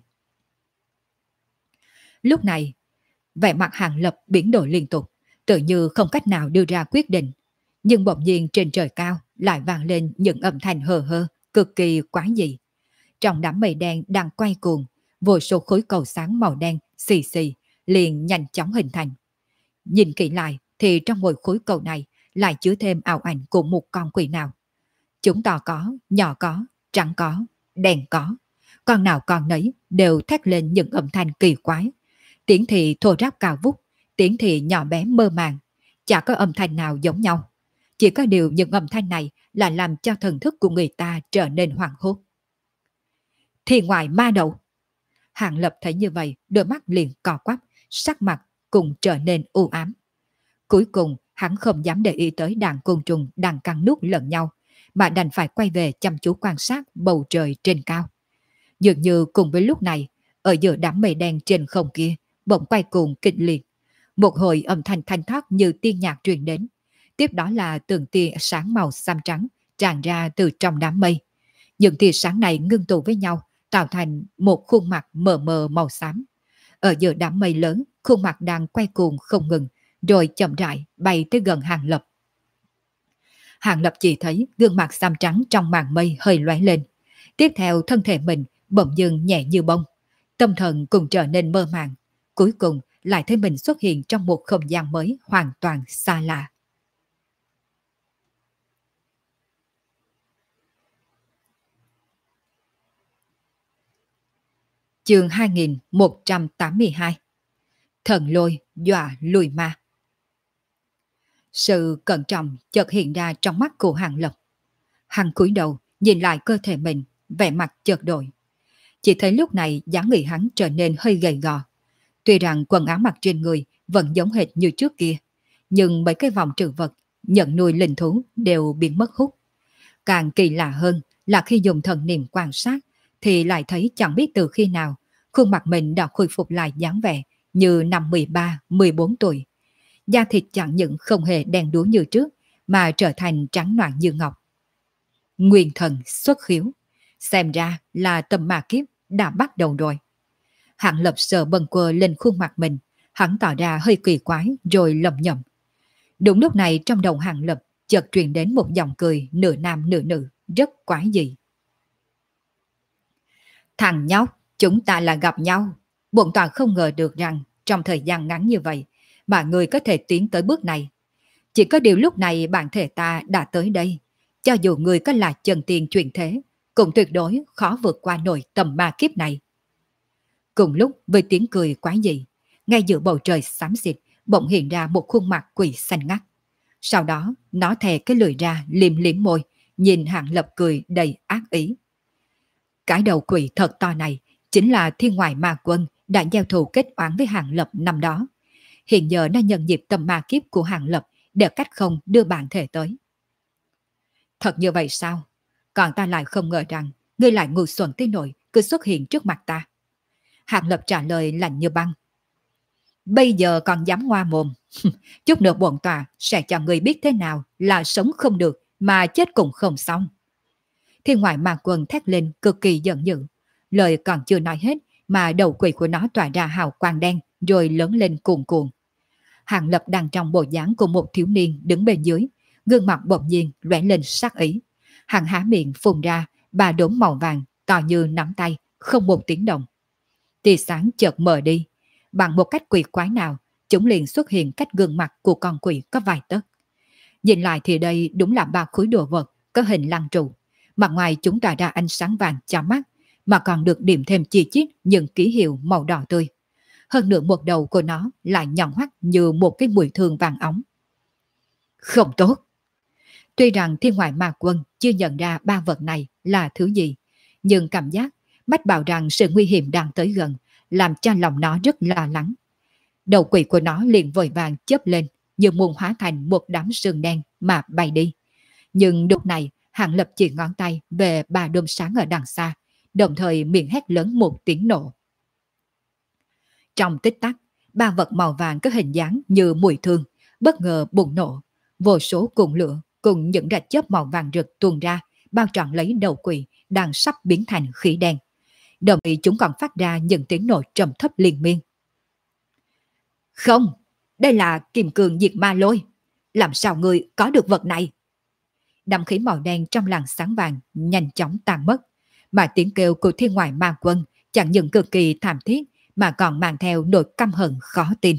Lúc này, vẻ mặt Hạng Lập biến đổi liên tục, tự như không cách nào đưa ra quyết định. Nhưng bỗng nhiên trên trời cao lại vang lên những âm thanh hờ hơ, cực kỳ quái dị. Trong đám mây đen đang quay cuồng, vô số khối cầu sáng màu đen xì xì liền nhanh chóng hình thành. Nhìn kỹ lại thì trong mỗi khối cầu này lại chứa thêm ảo ảnh của một con quỷ nào. Chúng to có, nhỏ có, trắng có, đen có. Con nào con nấy đều thét lên những âm thanh kỳ quái. Tiếng thì thô ráp cao vút, tiếng thì nhỏ bé mơ màng. Chả có âm thanh nào giống nhau. Chỉ có điều những âm thanh này là làm cho thần thức của người ta trở nên hoảng hốt. Thì ngoài ma đầu. Hàng Lập thấy như vậy, đôi mắt liền cò quắp, sắc mặt cùng trở nên u ám. Cuối cùng, hắn không dám để ý tới đàn côn trùng đang cắn nuốt lẫn nhau, mà đành phải quay về chăm chú quan sát bầu trời trên cao. Dường như cùng với lúc này, ở giữa đám mây đen trên không kia, bỗng quay cuồng kịch liệt. Một hồi âm thanh thanh thoát như tiên nhạc truyền đến. Tiếp đó là từng tia sáng màu xám trắng tràn ra từ trong đám mây. Những tia sáng này ngưng tụ với nhau, tạo thành một khuôn mặt mờ mờ màu xám. Ở giữa đám mây lớn, khuôn mặt đang quay cuồng không ngừng, rồi chậm rãi bay tới gần Hàng Lập. Hàng Lập chỉ thấy gương mặt xám trắng trong màn mây hơi lóe lên. Tiếp theo thân thể mình bỗng dưng nhẹ như bông. Tâm thần cũng trở nên mơ màng. Cuối cùng lại thấy mình xuất hiện trong một không gian mới hoàn toàn xa lạ. Chương 2182. Thần lôi dọa lùi ma. Sự cẩn trọng chợt hiện ra trong mắt của Hàng Lập. Hắn cúi đầu nhìn lại cơ thể mình, vẻ mặt chợt đổi. Chỉ thấy lúc này dáng người hắn trở nên hơi gầy gò. Tuy rằng quần áo mặc trên người vẫn giống hệt như trước kia, nhưng mấy cái vòng trừ vật, nhận nuôi linh thú đều biến mất hút. Càng kỳ lạ hơn là khi dùng thần niệm quan sát thì lại thấy chẳng biết từ khi nào khuôn mặt mình đã khôi phục lại dáng vẻ như năm 13, 14 tuổi. Da thịt chẳng những không hề đen đúa như trước mà trở thành trắng noãn như ngọc. Nguyên thần xuất khiếu, xem ra là tầm ma kiếp đã bắt đầu rồi. Hạng Lập sờ bần quơ lên khuôn mặt mình, hắn tỏ ra hơi kỳ quái rồi lầm nhầm. Đúng lúc này trong đầu Hạng Lập chợt truyền đến một giọng cười nửa nam nửa nữ, rất quái dị. Thằng nhóc, chúng ta là gặp nhau. Bổn tọa không ngờ được rằng trong thời gian ngắn như vậy mà người có thể tiến tới bước này. Chỉ có điều lúc này bản thể ta đã tới đây. Cho dù người có là chân tiên truyền thế, cũng tuyệt đối khó vượt qua nổi tầm ma kiếp này. Cùng lúc với tiếng cười quái dị, ngay giữa bầu trời xám xịt bỗng hiện ra một khuôn mặt quỷ xanh ngắt. Sau đó nó thè cái lưỡi ra liếm liếm môi, nhìn Hạng Lập cười đầy ác ý. Cái đầu quỷ thật to này chính là Thiên Ngoại Ma Quân đã giao thù kết oán với Hạng Lập năm đó. Hiện giờ nó nhận dịp tầm ma kiếp của Hạng Lập để cách không đưa bản thể tới. Thật như vậy sao? Còn ta lại không ngờ rằng ngươi lại ngu xuẩn tới nỗi cứ xuất hiện trước mặt ta. Hạng Lập trả lời lạnh như băng. Bây giờ còn dám ngoa mồm. Chút nữa bổn tọa sẽ cho người biết thế nào là sống không được mà chết cũng không xong. Thiên Ngoại Ma Quân thét lên cực kỳ giận dữ. Lời còn chưa nói hết mà đầu quỷ của nó tỏa ra hào quang đen rồi lớn lên cuồn cuộn. Hạng Lập đang trong bộ dáng của một thiếu niên đứng bên dưới, gương mặt bỗng nhiên lóe lên sắc ý. Hắn há miệng phun ra ba đốm màu vàng to như nắm tay, không một tiếng động. Tia sáng chợt mờ đi, bằng một cách quỷ quái nào, chúng liền xuất hiện cách gương mặt của con quỷ có vài tấc. Nhìn lại thì đây đúng là ba khối đồ vật có hình lăng trụ. Mặt ngoài chúng tỏa ra ánh sáng vàng chói mắt, mà còn được điểm thêm chi chít những ký hiệu màu đỏ tươi. Hơn nữa một đầu của nó lại nhọn hoắt như một cái mũi thương vàng óng. Không tốt! Tuy rằng Thiên Ngoại Ma Quân chưa nhận ra ba vật này là thứ gì, nhưng cảm giác mách bảo rằng sự nguy hiểm đang tới gần, làm cho lòng nó rất lo lắng. Đầu quỷ của nó liền vội vàng chớp lên, như muốn hóa thành một đám sương đen mà bay đi. Nhưng lúc này, Hạng Lập chỉ ngón tay về ba đốm sáng ở đằng xa, đồng thời miệng hét lớn một tiếng nổ. Trong tích tắc, ba vật màu vàng có hình dáng như mũi thương, bất ngờ bùng nổ. Vô số cuộn lửa cùng những rạch chớp màu vàng rực tuôn ra, bao trọn lấy đầu quỷ đang sắp biến thành khí đen. Đồng thời chúng còn phát ra những tiếng nổ trầm thấp liên miên. Không, đây là Kim Cương Diệt Ma Lôi. Làm sao người có được vật này? Đám khí màu đen trong làn sáng vàng nhanh chóng tan mất, mà tiếng kêu của Thiên Ngoại Ma Quân chẳng những cực kỳ thảm thiết mà còn mang theo nỗi căm hận khó tin.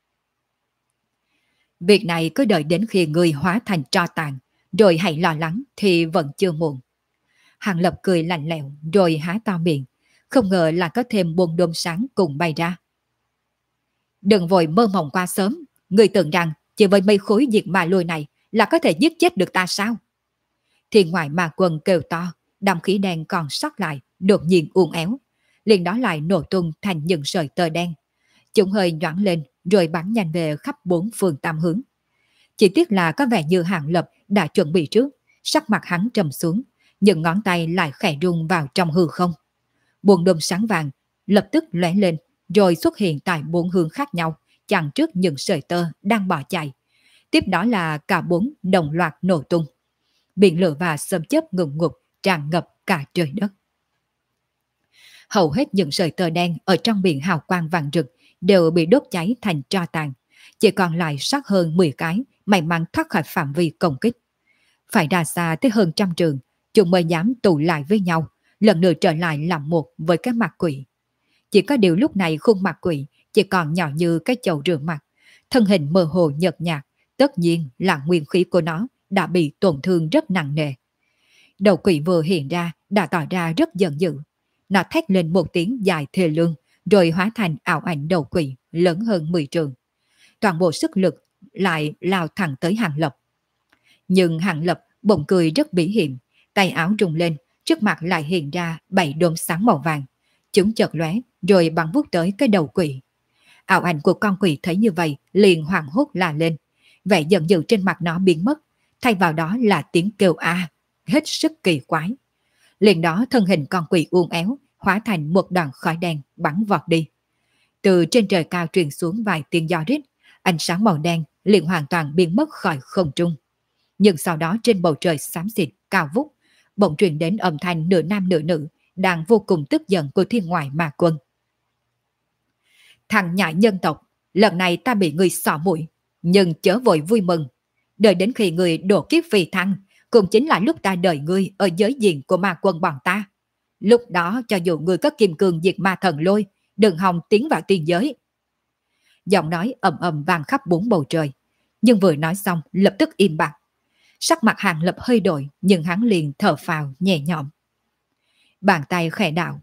Việc này cứ đợi đến khi người hóa thành tro tàn, rồi hãy lo lắng thì vẫn chưa muộn. Hàng Lập cười lạnh lẽo rồi há to miệng, không ngờ là có thêm 4 đốm sáng cùng bay ra. Đừng vội mơ mộng qua sớm, người tưởng rằng chỉ với mấy khối diệt ma lôi này là có thể giết chết được ta sao? Thiên ngoại ma quân kêu to, đám khí đen còn sót lại, đột nhiên uốn éo. Liền đó lại nổ tung thành những sợi tơ đen. Chúng hơi nhoảng lên rồi bắn nhanh về khắp bốn phương tám hướng. Chỉ tiếc là có vẻ như Hàng Lập đã chuẩn bị trước, sắc mặt hắn trầm xuống, những ngón tay lại khẽ rung vào trong hư không. Buồn đom sáng vàng lập tức lóe lên rồi xuất hiện tại bốn hướng khác nhau, chặn trước những sợi tơ đang bỏ chạy. Tiếp đó là cả bốn đồng loạt nổ tung. Biển lửa và sấm chớp ngùn ngụt tràn ngập cả trời đất. Hầu hết những sợi tơ đen ở trong biển hào quang vàng rực đều bị đốt cháy thành tro tàn, chỉ còn lại sát hơn 10 cái may mắn thoát khỏi phạm vi công kích. Phải ra xa tới hơn trăm trường, chúng mới dám tụ lại với nhau, lần nữa trở lại làm một với cái mặt quỷ. Chỉ có điều lúc này khuôn mặt quỷ chỉ còn nhỏ như cái chậu rửa mặt, thân hình mơ hồ nhợt nhạt, tất nhiên là nguyên khí của nó đã bị tổn thương rất nặng nề. Đầu quỷ vừa hiện ra đã tỏ ra rất giận dữ. Nó thét lên một tiếng dài thê lương, rồi hóa thành ảo ảnh đầu quỷ lớn hơn 10 trường. Toàn bộ sức lực lại lao thẳng tới Hàng Lập. Nhưng Hàng Lập bỗng cười rất bỉ hiểm, tay áo rung lên, trước mặt lại hiện ra 7 đốm sáng màu vàng. Chúng chợt lóe rồi bắn vút tới cái đầu quỷ. Ảo ảnh của con quỷ thấy như vậy liền hoảng hốt la lên. Vẻ giận dữ trên mặt nó biến mất, thay vào đó là tiếng kêu a, hết sức kỳ quái. Liền đó thân hình con quỷ uốn éo, hóa thành một đoàn khói đen bắn vọt đi. Từ trên trời cao truyền xuống vài tiếng gió rít, ánh sáng màu đen liền hoàn toàn biến mất khỏi không trung. Nhưng sau đó trên bầu trời xám xịt cao vút, bỗng truyền đến âm thanh nửa nam nửa nữ đang vô cùng tức giận của thiên ngoại ma quân. Thằng nhãi nhân tộc, lần này ta bị người xỏ mũi, nhưng chớ vội vui mừng. Đợi đến khi người đổ kiếp phi thăng, cũng chính là lúc ta đợi ngươi ở giới diện của ma quân bọn ta. Lúc đó cho dù ngươi có kim cương diệt ma thần lôi, đừng hòng tiến vào tiên giới. Giọng nói ầm ầm vang khắp bốn bầu trời, nhưng vừa nói xong lập tức im bặt. Sắc mặt Hàng Lập hơi đổi, nhưng hắn liền thở phào nhẹ nhõm. Bàn tay khẽ đạo.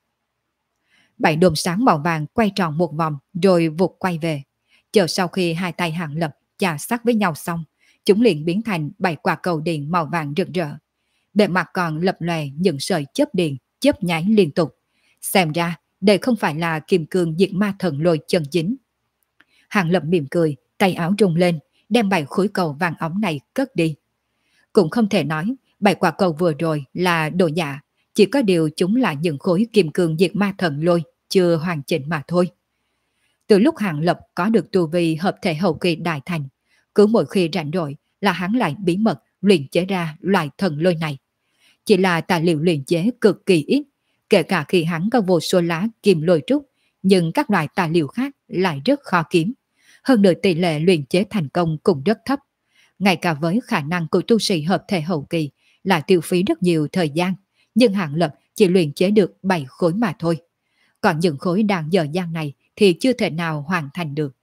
7 đốm sáng màu vàng quay tròn một vòng rồi vụt quay về. Chờ sau khi hai tay Hàng Lập chà sát với nhau xong, chúng liền biến thành 7 quả cầu điện màu vàng rực rỡ. Bề mặt còn lập lòe những sợi chớp điện, chớp nháy liên tục. Xem ra, đây không phải là kim cương diệt ma thần lôi chân chính. Hàng Lập mỉm cười, tay áo rung lên, đem 7 khối cầu vàng óng này cất đi. Cũng không thể nói, 7 quả cầu vừa rồi là đồ giả, chỉ có điều chúng là những khối kim cương diệt ma thần lôi, chưa hoàn chỉnh mà thôi. Từ lúc Hàng Lập có được tu vi hợp thể hậu kỳ đại thành, cứ mỗi khi rảnh rỗi là hắn lại bí mật luyện chế ra loại thần lôi này. Chỉ là tài liệu luyện chế cực kỳ ít, kể cả khi hắn có vô số lá kim lôi trúc, nhưng các loại tài liệu khác lại rất khó kiếm. Hơn nữa tỷ lệ luyện chế thành công cũng rất thấp. Ngay cả với khả năng của tu sĩ hợp thể hậu kỳ là tiêu phí rất nhiều thời gian, nhưng Hàng Lập chỉ luyện chế được 7 khối mà thôi. Còn những khối đang dở dang này thì chưa thể nào hoàn thành được.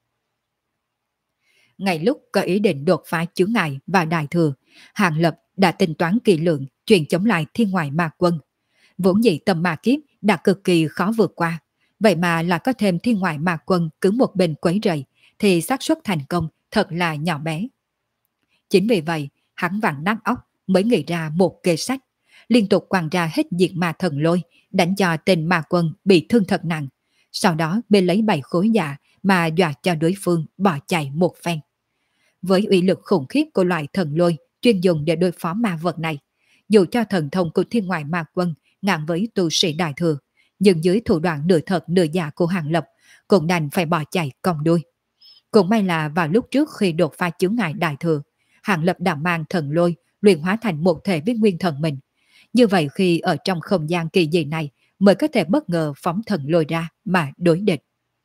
Ngay lúc có ý định đột phá chướng ngại và đại thừa, Hàng Lập đã tính toán kỳ lượng chuyện chống lại thiên ngoại ma quân. Vốn dĩ tầm ma kiếp đã cực kỳ khó vượt qua, vậy mà là có thêm thiên ngoại ma quân cứ một bên quấy rầy thì xác suất thành công thật là nhỏ bé. Chính vì vậy, hắn vặn nát óc mới nghĩ ra một kế sách, liên tục quăng ra hết diệt ma thần lôi, đánh cho tên ma quân bị thương thật nặng. Sau đó bê lấy 7 khối dạ mà dọa cho đối phương bỏ chạy một phen. Với uy lực khủng khiếp của loại thần lôi chuyên dùng để đối phó ma vật này, dù cho thần thông của thiên ngoại ma quân ngang với tu sĩ đại thừa, nhưng dưới thủ đoạn nửa thật nửa giả của Hàng Lập cũng đành phải bỏ chạy cong đuôi. Cũng may là vào lúc trước khi đột phá chướng ngại đại thừa, Hàng Lập đã mang thần lôi luyện hóa thành một thể với nguyên thần mình. Như vậy khi ở trong không gian kỳ dị này mới có thể bất ngờ phóng thần lôi ra mà đối địch.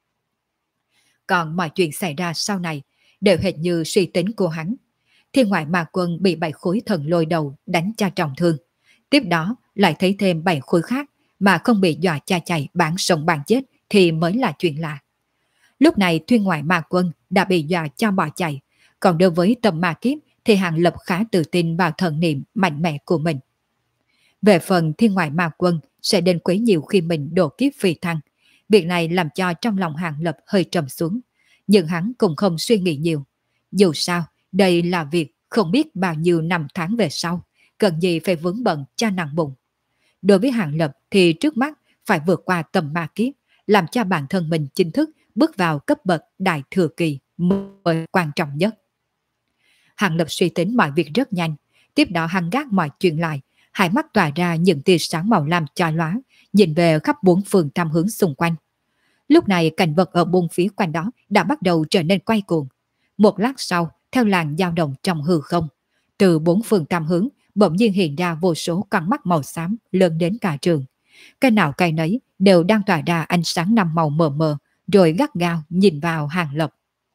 Còn mọi chuyện xảy ra sau này đều hệt như suy tính của hắn. Thiên ngoại ma quân bị 7 khối thần lôi đầu đánh cho trọng thương. Tiếp đó lại thấy thêm 7 khối khác mà không bị dọa cha chạy bán sống bán chết thì mới là chuyện lạ. Lúc này thiên ngoại ma quân đã bị dọa cho bỏ chạy, còn đối với tầm ma kiếp thì Hàng Lập khá tự tin vào thần niệm mạnh mẽ của mình. Về phần thiên ngoại ma quân sẽ đến quấy nhiều khi mình đổ kiếp phi thăng. Việc này làm cho trong lòng Hàng Lập hơi trầm xuống, nhưng hắn cũng không suy nghĩ nhiều. Dù sao, đây là việc không biết bao nhiêu năm tháng về sau, cần gì phải vướng bận cho nặng bụng. Đối với Hàng Lập thì trước mắt phải vượt qua tầm ma kiếp, làm cho bản thân mình chính thức bước vào cấp bậc đại thừa kỳ mới quan trọng nhất. Hàng Lập suy tính mọi việc rất nhanh, tiếp đó hắn gác mọi chuyện lại, hai mắt tỏa ra những tia sáng màu lam chói lóa, nhìn về khắp bốn phương tam hướng xung quanh. Lúc này cảnh vật ở bốn phía quanh đó đã bắt đầu trở nên quay cuồng. Một lát sau, theo làn dao động trong hư không, từ bốn phương tam hướng bỗng nhiên hiện ra vô số con mắt màu xám lớn đến cả trường. Cái nào cái nấy đều đang tỏa ra ánh sáng năm màu mờ mờ, rồi gắt gao nhìn vào Hàng Lập.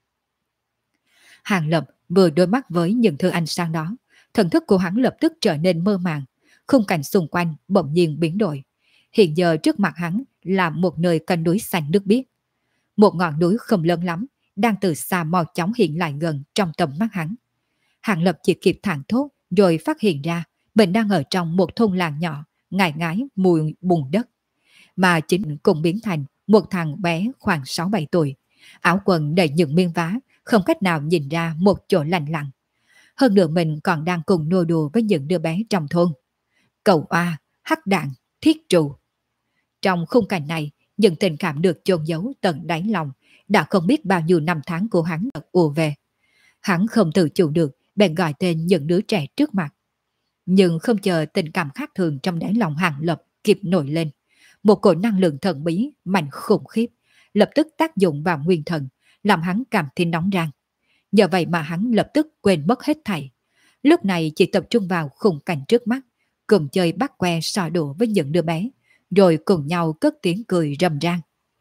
Hàng Lập vừa đối mắt với những thứ ánh sáng đó, thần thức của hắn lập tức trở nên mơ màng, khung cảnh xung quanh bỗng nhiên biến đổi. Hiện giờ trước mặt hắn là một nơi cánh núi xanh nước biếc. Một ngọn núi không lớn lắm, đang từ xa mau chóng hiện lại gần trong tầm mắt hắn. Hàng Lập chỉ kịp thảng thốt rồi phát hiện ra mình đang ở trong một thôn làng nhỏ, ngải ngái mùi bùn đất. Mà chính cũng biến thành một thằng bé khoảng 6-7 tuổi, áo quần đầy những miếng vá, không cách nào nhìn ra một chỗ lành lặn. Hơn nữa mình còn đang cùng nô đùa với những đứa bé trong thôn. Cầu oa, hắc đạn, thiết trụ. Trong khung cảnh này, những tình cảm được chôn giấu tận đáy lòng đã không biết bao nhiêu năm tháng của hắn được ùa về. Hắn không tự chủ được, bèn gọi tên những đứa trẻ trước mặt. Nhưng không chờ tình cảm khác thường trong đáy lòng Hàng Lập kịp nổi lên, một cỗ năng lượng thần bí mạnh khủng khiếp lập tức tác dụng vào nguyên thần, làm hắn cảm thấy nóng rang. Nhờ vậy mà hắn lập tức quên mất hết thảy. Lúc này chỉ tập trung vào khung cảnh trước mắt, cùng chơi bắt que sò đũa với những đứa bé, rồi cùng nhau cất tiếng cười rầm rang.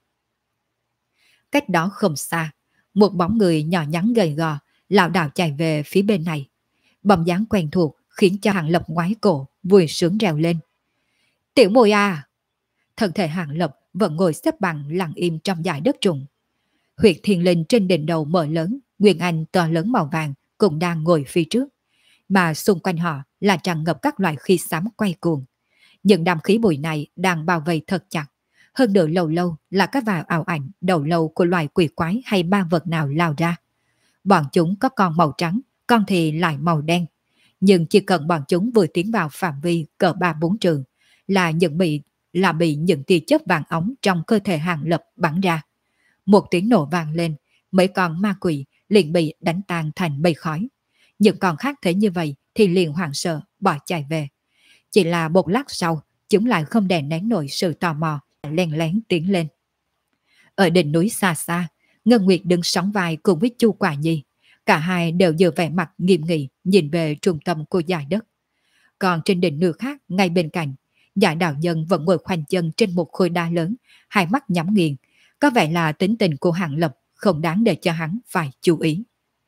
Cách đó không xa, một bóng người nhỏ nhắn gầy gò lảo đảo chạy về phía bên này. Bóng dáng quen thuộc khiến cho Hàng Lập ngoái cổ, vui sướng reo lên. Tiểu Mùi à! Thân thể Hàng Lập vẫn ngồi xếp bằng lặng im trong dải đất trùng. Huyệt thiên linh trên đỉnh đầu mở lớn, Nguyên Anh to lớn màu vàng cũng đang ngồi phía trước. Mà xung quanh họ là tràn ngập các loại khí xám quay cuồng. Những đám khí bụi này đang bao vây thật chặt. Hơn nữa lâu lâu là các vài ảo ảnh đầu lâu của loài quỷ quái hay ma vật nào lao ra. Bọn chúng có con màu trắng, con thì lại màu đen. Nhưng chỉ cần bọn chúng vừa tiến vào phạm vi cỡ 3-4 trường là bị những tia chớp vàng óng trong cơ thể Hàng Lập bắn ra. Một tiếng nổ vang lên, mấy con ma quỷ liền bị đánh tan thành mây khói. Những con khác thấy như vậy thì liền hoảng sợ bỏ chạy về. Chỉ là một lát sau, chúng lại không đè nén nổi sự tò mò, len lén tiến lên. Ở đỉnh núi xa xa, Ngân Nguyệt đứng sóng vai cùng với Chu Quả Nhi. Cả hai đều giữ vẻ mặt nghiêm nghị nhìn về trung tâm của dải đất. Còn trên đỉnh núi khác ngay bên cạnh, Dạ đạo nhân vẫn ngồi khoanh chân trên một khối đá lớn, hai mắt nhắm nghiền. Có vẻ là tính tình của Hàng Lập không đáng để cho hắn phải chú ý.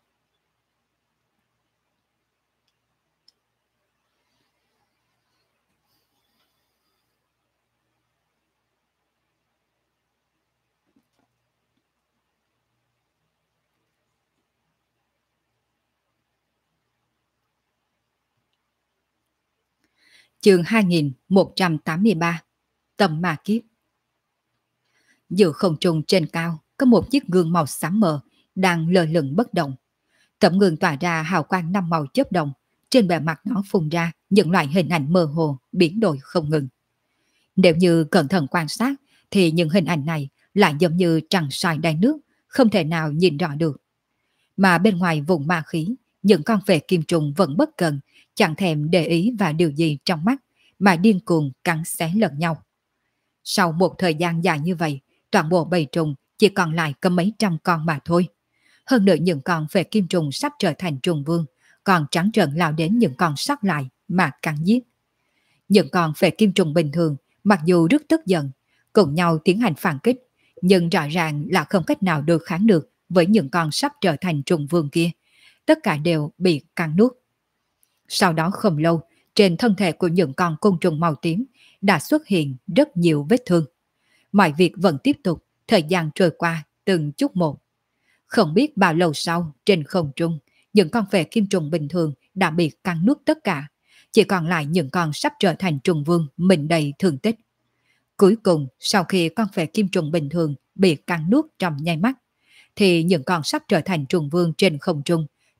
Chương 2183 Tầm Ma Kiếp. Giữa không trung trên cao có một chiếc gương màu xám mờ đang lơ lửng bất động. Tấm gương tỏa ra hào quang năm màu chớp động, trên bề mặt nó phun ra những loại hình ảnh mơ hồ biến đổi không ngừng. Nếu như cẩn thận quan sát thì những hình ảnh này lại giống như trăng soi đáy nước, không thể nào nhìn rõ được. Mà bên ngoài vùng ma khí, những con vệ kim trùng vẫn bất cần, chẳng thèm để ý vào điều gì trong mắt, mà điên cuồng cắn xé lẫn nhau. Sau một thời gian dài như vậy, toàn bộ bầy trùng chỉ còn lại có mấy trăm con mà thôi. Hơn nữa những con vệ kim trùng sắp trở thành trùng vương, còn trắng trợn lao đến những con sót lại mà cắn giết. Những con vệ kim trùng bình thường, mặc dù rất tức giận, cùng nhau tiến hành phản kích, nhưng rõ ràng là không cách nào đối kháng được với những con sắp trở thành trùng vương kia. Tất cả đều bị cắn nuốt. Sau đó không lâu, trên thân thể của những con côn trùng màu tím đã xuất hiện rất nhiều vết thương. Mọi việc vẫn tiếp tục, thời gian trôi qua từng chút một. Không biết bao lâu sau, trên không trung, những con vệ kim trùng bình thường đã bị cắn nuốt tất cả. Chỉ còn lại những con sắp trở thành trùng vương mình đầy thương tích. Cuối cùng, sau khi con vệ kim trùng bình thường bị cắn nuốt trong nháy mắt, thì những con sắp trở thành trùng vương trên không trung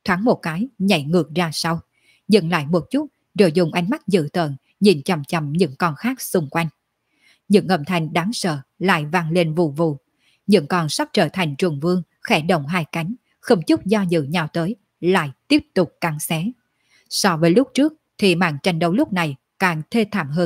thoáng một cái nhảy ngược ra sau, dừng lại một chút rồi dùng ánh mắt dữ tợn nhìn chằm chằm những con khác xung quanh. Những âm thanh đáng sợ lại vang lên vù vù. Những con sắp trở thành trùng vương khẽ động hai cánh, không chút do dự nhào tới, lại tiếp tục cắn xé. So với lúc trước thì màn tranh đấu lúc này càng thê thảm hơn.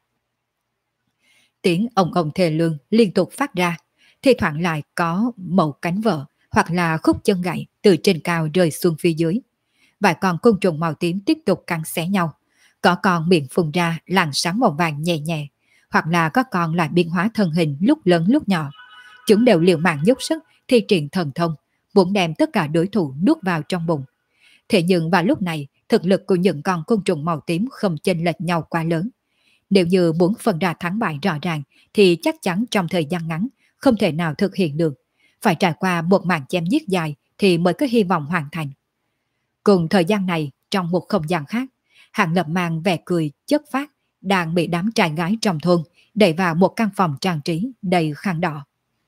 Tiếng ông thê lương liên tục phát ra, thi thoảng lại có mẩu cánh vỡ hoặc là khúc chân gãy từ trên cao rơi xuống phía dưới. Vài con côn trùng màu tím tiếp tục cắn xé nhau, có con miệng phun ra làn sáng màu vàng nhẹ nhẹ, hoặc là có con lại biến hóa thân hình lúc lớn lúc nhỏ. Chúng đều liều mạng dốc sức thi triển thần thông, muốn đem tất cả đối thủ nuốt vào trong bụng. Thế nhưng vào lúc này, thực lực của những con côn trùng màu tím không chênh lệch nhau quá lớn. Nếu như muốn phân ra thắng bại rõ ràng thì chắc chắn trong thời gian ngắn không thể nào thực hiện được. Phải trải qua một màn chém giết dài thì mới có hy vọng hoàn thành. Cùng thời gian này, trong một không gian khác, Hàng Lập mang vẻ cười chất phát, đang bị đám trai gái trong thôn đẩy vào một căn phòng trang trí đầy khăn đỏ.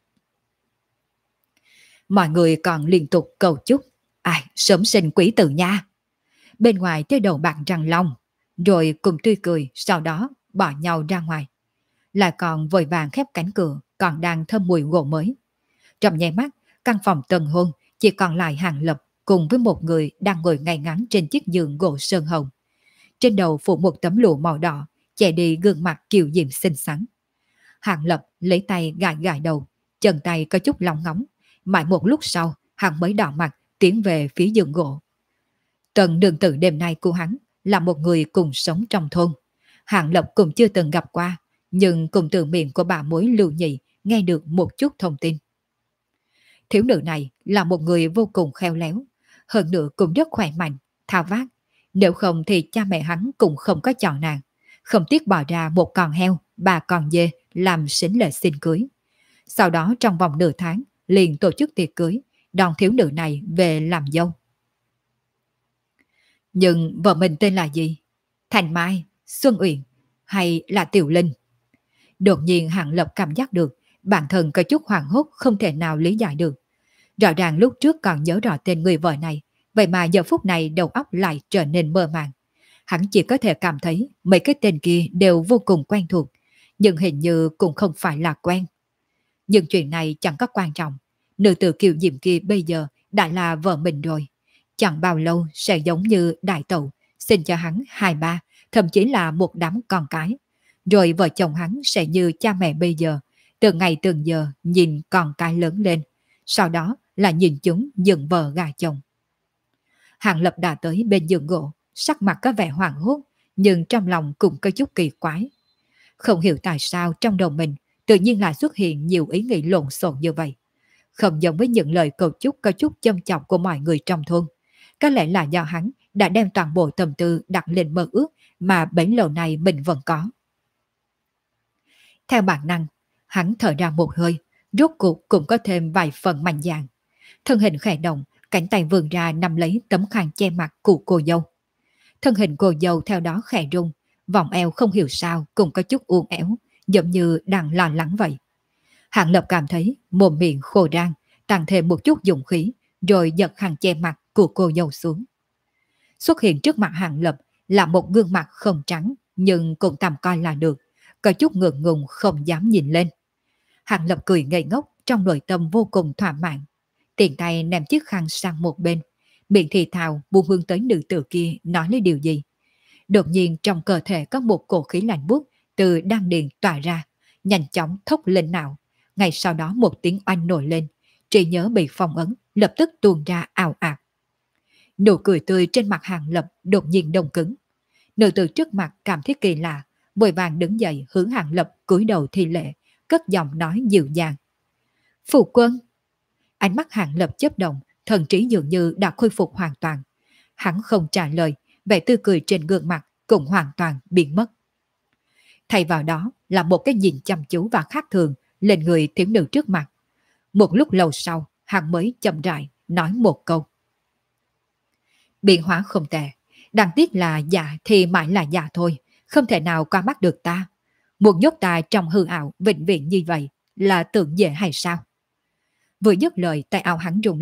Mọi người còn liên tục cầu chúc, ai sớm sinh quý tử nha. Bên ngoài tới đầu bạc răng long, rồi cùng tươi cười, sau đó bỏ nhau ra ngoài. Lại còn vội vàng khép cánh cửa, còn đang thơm mùi gỗ mới. Trong nháy mắt, căn phòng tân hôn chỉ còn lại Hàng Lập cùng với một người đang ngồi ngay ngắn trên chiếc giường gỗ sơn hồng. Trên đầu phủ một tấm lụa màu đỏ, che đi gương mặt kiều diễm xinh xắn. Hàng Lập lấy tay gãi gãi đầu, chân tay có chút lóng ngóng. Mãi một lúc sau, hắn mới đỏ mặt tiến về phía giường gỗ. Tần đường tử đêm nay của hắn là một người cùng sống trong thôn. Hàng Lập cũng chưa từng gặp qua, nhưng cùng từ miệng của bà mối Lưu Nhị nghe được một chút thông tin. Thiếu nữ này là một người vô cùng khéo léo, hơn nữa cũng rất khỏe mạnh, thao vát. Nếu không thì cha mẹ hắn cũng không có chọn nàng, không tiếc bỏ ra một con heo, 3 con dê làm sính lễ xin cưới. Sau đó trong vòng nửa tháng liền tổ chức tiệc cưới, đón thiếu nữ này về làm dâu. Nhưng vợ mình tên là gì? Thành Mai, Xuân Uyển hay là Tiểu Linh? Đột nhiên Hàng Lập cảm giác được bản thân có chút hoảng hốt không thể nào lý giải được. Rõ ràng lúc trước còn nhớ rõ tên người vợ này, vậy mà giờ phút này đầu óc lại trở nên mơ màng. Hắn chỉ có thể cảm thấy mấy cái tên kia đều vô cùng quen thuộc, nhưng hình như cũng không phải là quen. Nhưng chuyện này chẳng có quan trọng. Nữ tử kiều diễm kia bây giờ đã là vợ mình rồi. Chẳng bao lâu sẽ giống như đại tẩu, sinh cho hắn 2-3, thậm chí là một đám con cái. Rồi vợ chồng hắn sẽ như cha mẹ bây giờ, từ ngày từng giờ nhìn con cái lớn lên. Sau đó là nhìn chúng dựng vợ gà chồng. Hàng Lập đã tới bên giường gỗ, sắc mặt có vẻ hoảng hốt, nhưng trong lòng cũng có chút kỳ quái. Không hiểu tại sao trong đầu mình tự nhiên lại xuất hiện nhiều ý nghĩ lộn xộn như vậy. Không giống với những lời cầu chúc có chút châm chọc của mọi người trong thôn. Có lẽ là do hắn đã đem toàn bộ tâm tư đặt lên mơ ước mà bấy lâu nay mình vẫn có. Theo bản năng, hắn thở ra một hơi, rốt cuộc cũng có thêm vài phần mạnh dạn. Thân hình khẽ động, cánh tay vươn ra nắm lấy tấm khăn che mặt của cô dâu. Thân hình cô dâu theo đó khẽ rung, vòng eo không hiểu sao cũng có chút uốn éo, giống như đang lo lắng vậy. Hàng Lập cảm thấy mồm miệng khô rang, tăng thêm một chút dũng khí, rồi giật khăn che mặt của cô dâu xuống. Xuất hiện trước mặt Hàng Lập là một gương mặt không trắng, nhưng cũng tạm coi là được, có chút ngượng ngùng không dám nhìn lên. Hàng Lập cười ngây ngốc, trong nội tâm vô cùng thỏa mãn. Tiện tay ném chiếc khăn sang một bên, miệng thì thào buông hướng tới nữ tử kia nói lấy điều gì. Đột nhiên trong cơ thể có một cổ khí lạnh buốt từ đan điền tỏa ra, nhanh chóng thốc lên não. Ngay sau đó một tiếng oanh nổi lên, trí nhớ bị phong ấn, lập tức tuôn ra ào ạt. Nụ cười tươi trên mặt Hàng Lập đột nhiên đông cứng. Nữ tử trước mặt cảm thấy kỳ lạ, vội vàng đứng dậy hướng Hàng Lập cúi đầu thi lễ, cất giọng nói dịu dàng. Phụ quân! Ánh mắt Hàng Lập chớp động, thần trí dường như đã khôi phục hoàn toàn. Hắn không trả lời, vẻ tươi cười trên gương mặt cũng hoàn toàn biến mất. Thay vào đó là một cái nhìn chăm chú và khác thường lên người thiếu nữ trước mặt. Một lúc lâu sau, hắn mới chậm rãi nói một câu. Biến hóa không tệ, đáng tiếc là dạ thì mãi là dạ thôi, không thể nào qua mắt được ta. Muốn nhốt ta trong hư ảo vĩnh viễn như vậy là tưởng dễ hay sao? Vừa dứt lời tay áo hắn rung lên,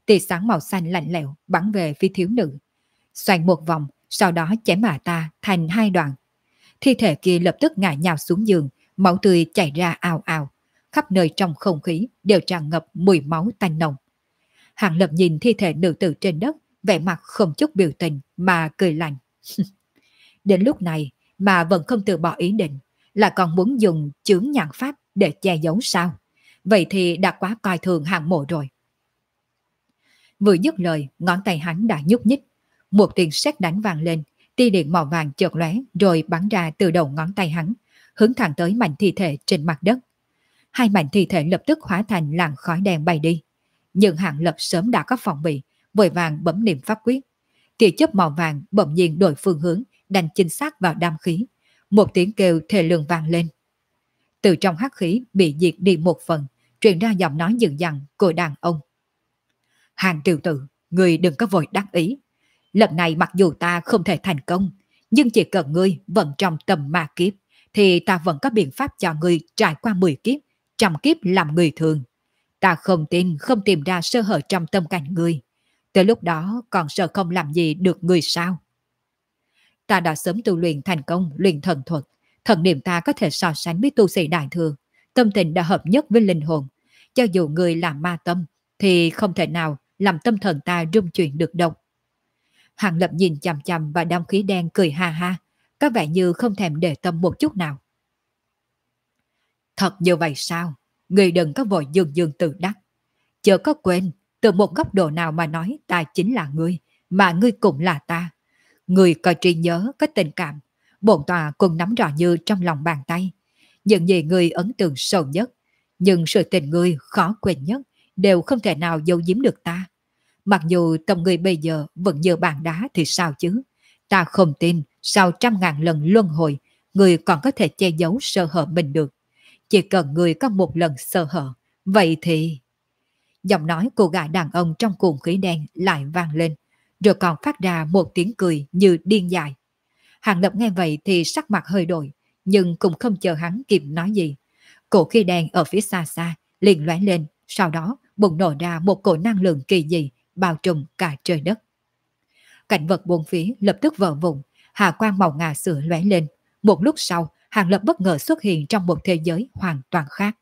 tia sáng màu xanh lạnh lẽo bắn về phía thiếu nữ. Xoay một vòng, sau đó chém bà ta thành hai đoạn. Thi thể kia lập tức ngã nhào xuống giường, máu tươi chảy ra ào ào. Khắp nơi trong không khí đều tràn ngập mùi máu tanh nồng. Hàng Lập nhìn thi thể nữ tử trên đất, vẻ mặt không chút biểu tình mà cười lạnh. Đến lúc này mà vẫn không từ bỏ ý định, là còn muốn dùng chướng nhãn pháp để che giấu sao? Vậy thì đã quá coi thường Hàng Mộ rồi. Vừa dứt lời, ngón tay hắn đã nhúc nhích. Một tiếng sét đánh vang lên, tia điện màu vàng chợt lóe rồi bắn ra từ đầu ngón tay hắn, hướng thẳng tới mảnh thi thể trên mặt đất. Hai mảnh thi thể lập tức hóa thành làn khói đen bay đi. Nhưng Hàng Lập sớm đã có phòng bị, vội vàng bấm niệm pháp quyết. Tia chớp màu vàng bỗng nhiên đổi phương hướng, đánh chính xác vào đam khí. Một tiếng kêu thê lương vang lên. Từ trong hắc khí bị diệt đi một phần, truyền ra giọng nói dữ dằn của đàn ông. Hàng tiểu tử, người đừng có vội đắc ý. Lần này mặc dù ta không thể thành công, nhưng chỉ cần ngươi vẫn trong tầm ma kiếp, thì ta vẫn có biện pháp cho ngươi trải qua 10 kiếp, trăm kiếp làm người thường. Ta không tin không tìm ra sơ hở trong tâm cảnh ngươi. Tới lúc đó còn sợ không làm gì được ngươi sao? Ta đã sớm tu luyện thành công luyện thần thuật, thần niệm ta có thể so sánh với tu sĩ đại thừa, tâm tình đã hợp nhất với linh hồn. Cho dù ngươi làm ma tâm, thì không thể nào làm tâm thần ta rung chuyển được đâu. Hàng Lập nhìn chằm chằm và đám khí đen cười ha ha, có vẻ như không thèm để tâm một chút nào. Thật như vậy sao? Ngươi đừng có vội dương dương tự đắc. Chớ có quên, từ một góc độ nào mà nói ta chính là ngươi, mà ngươi cũng là ta. Ngươi có trí nhớ, có tình cảm, bổn tòa cũng nắm rõ như trong lòng bàn tay. Những gì ngươi ấn tượng sâu nhất, nhưng sự tình ngươi khó quên nhất, đều không thể nào giấu giếm được ta. Mặc dù tâm ngươi bây giờ vẫn như bàn đá thì sao chứ? Ta không tin sau 100.000 lần luân hồi, ngươi còn có thể che giấu sơ hở mình được. Chỉ cần ngươi có một lần sơ hở, vậy thì... Giọng nói của gã đàn ông trong cuồng khí đen lại vang lên, rồi còn phát ra một tiếng cười như điên dại. Hàng Lập nghe vậy thì sắc mặt hơi đổi, nhưng cũng không chờ hắn kịp nói gì. Cổ khí đen ở phía xa xa liền lóe lên, sau đó bùng nổ ra một cổ năng lượng kỳ dị bao trùm cả trời đất. Cảnh vật bốn phía lập tức vỡ vụn, hà quang màu ngà sữa lóe lên. Một lúc sau, Hàng Lập bất ngờ xuất hiện trong một thế giới hoàn toàn khác.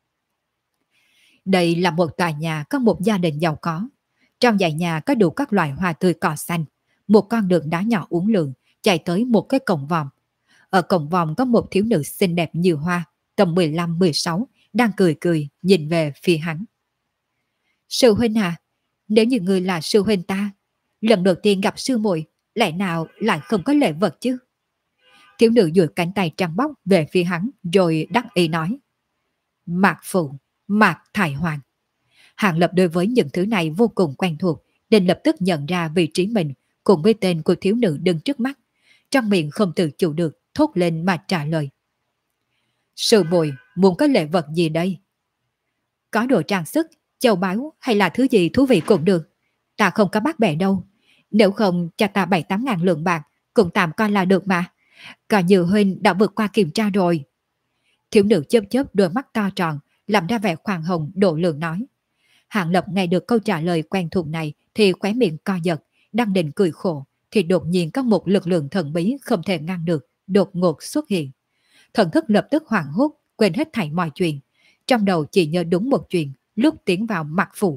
Đây là một tòa nhà có một gia đình giàu có. Trong dãy nhà có đủ các loại hoa tươi cỏ xanh. Một con đường đá nhỏ uốn lượn chạy tới một cái cổng vòm. Ở cổng vòm có một thiếu nữ xinh đẹp như hoa, tầm 15-16, đang cười cười nhìn về phía hắn. Sư huynh à, nếu như người là sư huynh ta, lần đầu tiên gặp sư muội, lẽ nào lại không có lễ vật chứ? Thiếu nữ duỗi cánh tay trắng bóc về phía hắn rồi đắc ý nói. Mạc Phụ, Mạc Thái Hoàng. Hàng Lập đối với những thứ này vô cùng quen thuộc, nên lập tức nhận ra vị trí mình cùng với tên của thiếu nữ đứng trước mắt. Trong miệng không tự chủ được thốt lên mà trả lời. Sư muội muốn có lễ vật gì đây? Có đồ trang sức, châu báu hay là thứ gì thú vị cũng được. Ta không có bắt bẻ đâu. Nếu không cho ta 7-8 ngàn lượng bạc cũng tạm coi là được mà. Coi như huynh đã vượt qua kiểm tra rồi. Thiếu nữ chớp chớp đôi mắt to tròn, làm ra vẻ khoan hồng độ lượng nói. Hàng Lập nghe được câu trả lời quen thuộc này thì khóe miệng co giật, đang định cười khổ thì đột nhiên có một lực lượng thần bí không thể ngăn được đột ngột xuất hiện. Thần thức lập tức hoảng hốt, quên hết thảy mọi chuyện. Trong đầu chỉ nhớ đúng một chuyện lúc tiến vào Mạc Phủ.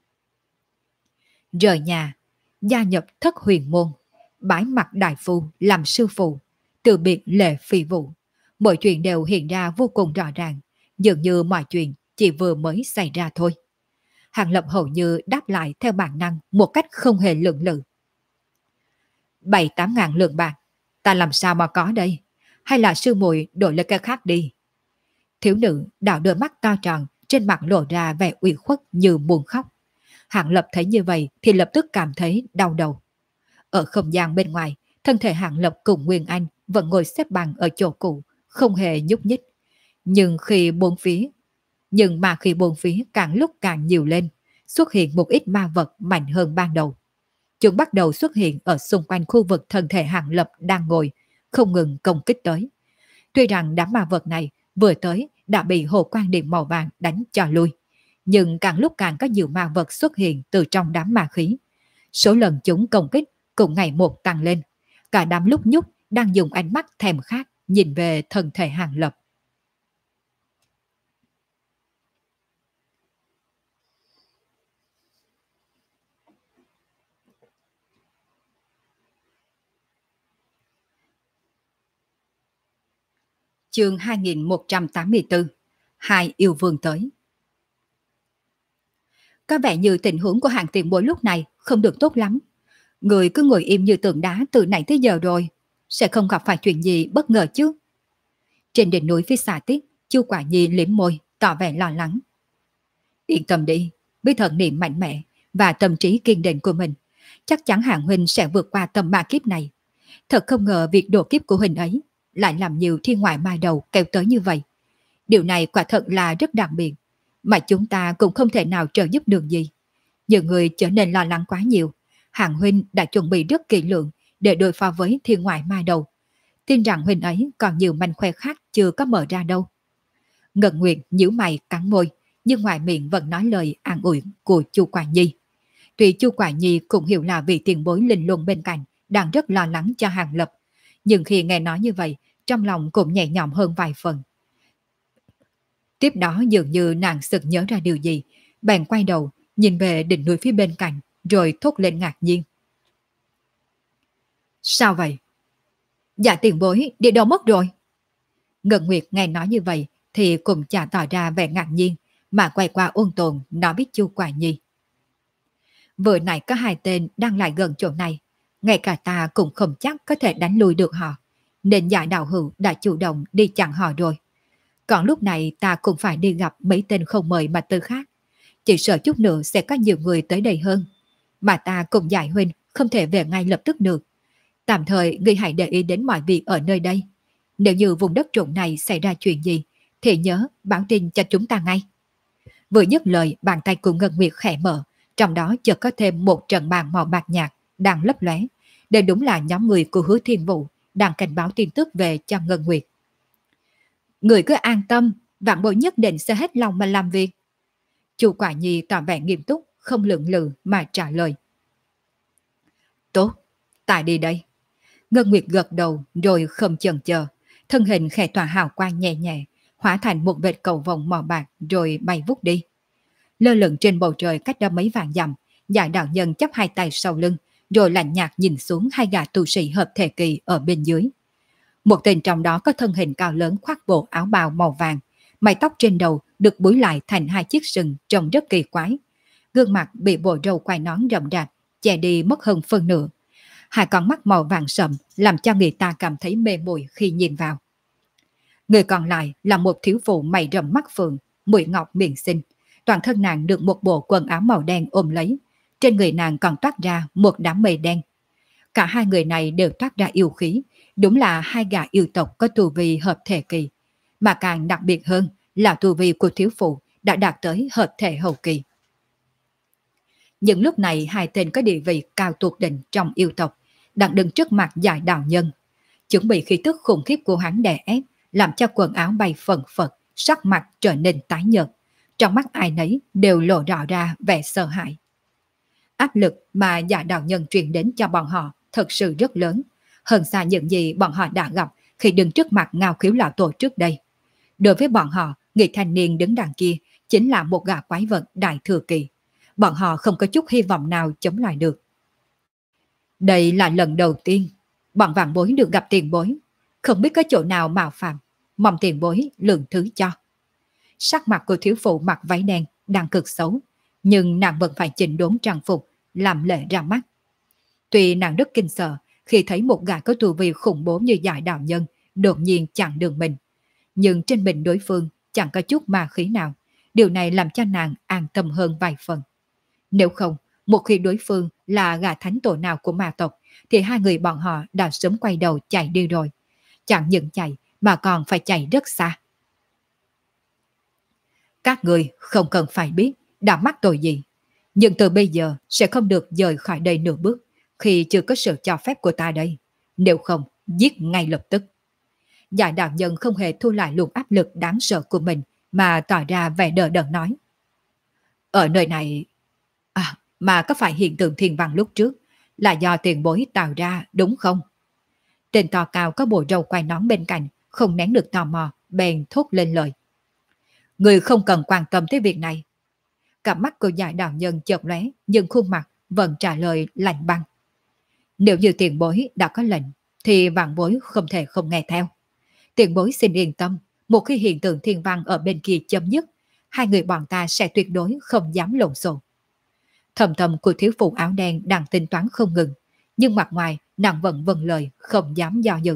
Rời nhà, gia nhập Thất Huyền Môn, bái mặt đại phu làm sư phụ, từ biệt Lệ Phi Vũ. Mọi chuyện đều hiện ra vô cùng rõ ràng, dường như mọi chuyện chỉ vừa mới xảy ra thôi. Hàng Lập hầu như đáp lại theo bản năng một cách không hề lưỡng lự. 7-8 ngàn lượng bạc, ta làm sao mà có đây? Hay là sư muội đổi lấy cái khác đi? Thiếu nữ đảo đôi mắt to tròn, trên mặt lộ ra vẻ ủy khuất như muốn khóc. Hàng Lập thấy như vậy thì lập tức cảm thấy đau đầu. Ở không gian bên ngoài, thân thể Hàng Lập cùng Nguyên Anh vẫn ngồi xếp bằng ở chỗ cũ, không hề nhúc nhích. Nhưng mà khi bốn phía càng lúc càng nhiều lên, xuất hiện một ít ma vật mạnh hơn ban đầu. Chúng bắt đầu xuất hiện ở xung quanh khu vực thân thể Hàng Lập đang ngồi, không ngừng công kích tới. Tuy rằng đám ma vật này vừa tới đã bị hồ quang điện màu vàng đánh cho lui, nhưng càng lúc càng có nhiều ma vật xuất hiện từ trong đám ma khí. Số lần chúng công kích cũng ngày một tăng lên. Cả đám lúc nhúc đang dùng ánh mắt thèm khát nhìn về thân thể Hàng Lập. Chương 2184. Hai yêu vương tới. Có vẻ như tình huống của Hàng tiền bối lúc này không được tốt lắm. Người cứ ngồi im như tượng đá từ nãy tới giờ rồi, sẽ không gặp phải chuyện gì bất ngờ chứ. Trên đỉnh núi phía xa Tiết, Chu Quả Nhi liếm môi, tỏ vẻ lo lắng. Yên tâm đi, với thần niệm mạnh mẽ và tâm trí kiên định của mình, chắc chắn Hàng huynh sẽ vượt qua tầm ma kiếp này. Thật không ngờ việc độ kiếp của huynh ấy lại làm nhiều thiên ngoại ma đầu kéo tới như vậy. Điều này quả thật là rất đặc biệt, mà chúng ta cũng không thể nào trợ giúp được gì. Nhiều người trở nên lo lắng quá nhiều. Hàng huynh đã chuẩn bị rất kỹ lưỡng để đối phó với thiên ngoại ma đầu. Tin rằng huynh ấy còn nhiều manh khoe khác chưa có mở ra đâu. Ngân Nguyệt nhíu mày cắn môi, nhưng ngoài miệng vẫn nói lời an ủi của Chu Quả Nhi. Tuy Chu Quả Nhi cũng hiểu là vị tiền bối linh luân bên cạnh đang rất lo lắng cho Hàng Lập, nhưng khi nghe nói như vậy, trong lòng cũng nhẹ nhõm hơn vài phần. Tiếp đó dường như nàng sực nhớ ra điều gì, bèn quay đầu, nhìn về đỉnh núi phía bên cạnh, rồi thốt lên ngạc nhiên. Sao vậy? Dạ tiền bối, đi đâu mất rồi? Ngân Nguyệt nghe nói như vậy, thì cũng chả tỏ ra vẻ ngạc nhiên, mà quay qua ôn tồn nói với Chu Quả Nhi. Vừa nãy có hai tên đang lại gần chỗ này, ngay cả ta cũng không chắc có thể đánh lui được họ, nên Dạ đạo hữu đã chủ động đi chặn họ rồi. Còn lúc này ta cũng phải đi gặp mấy tên không mời mà tư khác. Chỉ sợ chút nữa sẽ có nhiều người tới đây hơn. Mà ta cùng Giải huynh không thể về ngay lập tức được. Tạm thời ngươi hãy để ý đến mọi việc ở nơi đây. Nếu như vùng đất trũng này xảy ra chuyện gì, thì nhớ báo tin cho chúng ta ngay. Vừa dứt lời, bàn tay của Ngân Nguyệt khẽ mở, trong đó chợt có thêm một trận bàn màu bạc nhạt đang lấp lóe. Đây đúng là nhóm người của Hứa Thiên Vũ đang cảnh báo tin tức về cho Ngân Nguyệt. Người cứ an tâm, vạn bối nhất định sẽ hết lòng mà làm việc. Chu Quả Nhi tỏ vẻ nghiêm túc, không lưỡng lự mà trả lời. Tốt, ta đi đây. Ngân Nguyệt gật đầu rồi không chần chờ, thân hình khẽ tỏa hào quang nhẹ nhẹ, hóa thành một vệt cầu vồng màu bạc rồi bay vút đi. Lơ lửng trên bầu trời cách đó mấy vạn dặm, Dạ đạo nhân chắp hai tay sau lưng, rồi lạnh nhạt nhìn xuống hai gã tu sĩ hợp thể kỳ ở bên dưới. Một tên trong đó có thân hình cao lớn khoác bộ áo bào màu vàng, mái tóc trên đầu được búi lại thành hai chiếc sừng trông rất kỳ quái. Gương mặt bị bộ râu quai nón rậm rạp, che đi mất hơn phân nửa. Hai con mắt màu vàng sậm làm cho người ta cảm thấy mê muội khi nhìn vào. Người còn lại là một thiếu phụ mày rậm mắt phượng, mũi ngọc miệng xinh. Toàn thân nàng được một bộ quần áo màu đen ôm lấy. Trên người nàng còn toát ra một đám mây đen. Cả hai người này đều toát ra yêu khí, đúng là hai gã yêu tộc có tu vi hợp thể kỳ. Mà càng đặc biệt hơn là tu vi của thiếu phụ đã đạt tới hợp thể hậu kỳ. Nhưng lúc này hai tên có địa vị cao tột đỉnh trong yêu tộc đang đứng trước mặt Giải đạo nhân. Chuẩn bị khí tức khủng khiếp của hắn đè ép, làm cho quần áo bay phần phật, sắc mặt trở nên tái nhợt. Trong mắt ai nấy đều lộ rõ ra vẻ sợ hãi. Áp lực mà Giải đạo nhân truyền đến cho bọn họ thật sự rất lớn, hơn xa những gì bọn họ đã gặp khi đứng trước mặt Ngao Khiếu lão tổ trước đây. Đối với bọn họ, người thanh niên đứng đằng kia chính là một gã quái vật đại thừa kỳ. Bọn họ không có chút hy vọng nào chống lại được. Đây là lần đầu tiên bọn vạn bối được gặp tiền bối, không biết có chỗ nào mạo phạm, mong tiền bối lượng thứ cho. Sắc mặt của thiếu phụ mặc váy đen đang cực xấu, nhưng nàng vẫn phải chỉnh đốn trang phục, làm lệ ra mắt. Tuy nàng rất kinh sợ khi thấy một gã có tu vi khủng bố như Giải đạo nhân đột nhiên chặn đường mình, nhưng trên mình đối phương chẳng có chút ma khí nào. Điều này làm cho nàng an tâm hơn vài phần. Nếu không, một khi đối phương là gã thánh tổ nào của ma tộc, thì hai người bọn họ đã sớm quay đầu chạy đi rồi. Chẳng những chạy mà còn phải chạy rất xa. Các người không cần phải biết đã mắc tội gì, nhưng từ bây giờ sẽ không được rời khỏi đây nửa bước khi chưa có sự cho phép của ta đây. Nếu không, giết ngay lập tức. Giải đạo nhân không hề thu lại luồng áp lực đáng sợ của mình mà tỏ ra vẻ đờ đẫn nói. Ở nơi này... À, mà có phải hiện tượng thiên văn lúc trước là do tiền bối tạo ra đúng không? Tên to cao có bộ râu quai nón bên cạnh, không nén được tò mò, bèn thốt lên lời. Người không cần quan tâm tới việc này. Cặp mắt của giải đạo nhân chợt lóe, nhưng khuôn mặt vẫn trả lời lạnh băng. Nếu như tiền bối đã có lệnh, thì vạn bối không thể không nghe theo. Tiền bối xin yên tâm, một khi hiện tượng thiên văn ở bên kia chấm dứt, hai người bọn ta sẽ tuyệt đối không dám lộn xộn. Thầm thầm của thiếu phụ áo đen đang tính toán không ngừng, nhưng mặt ngoài nàng vẫn vâng lời, không dám do dự.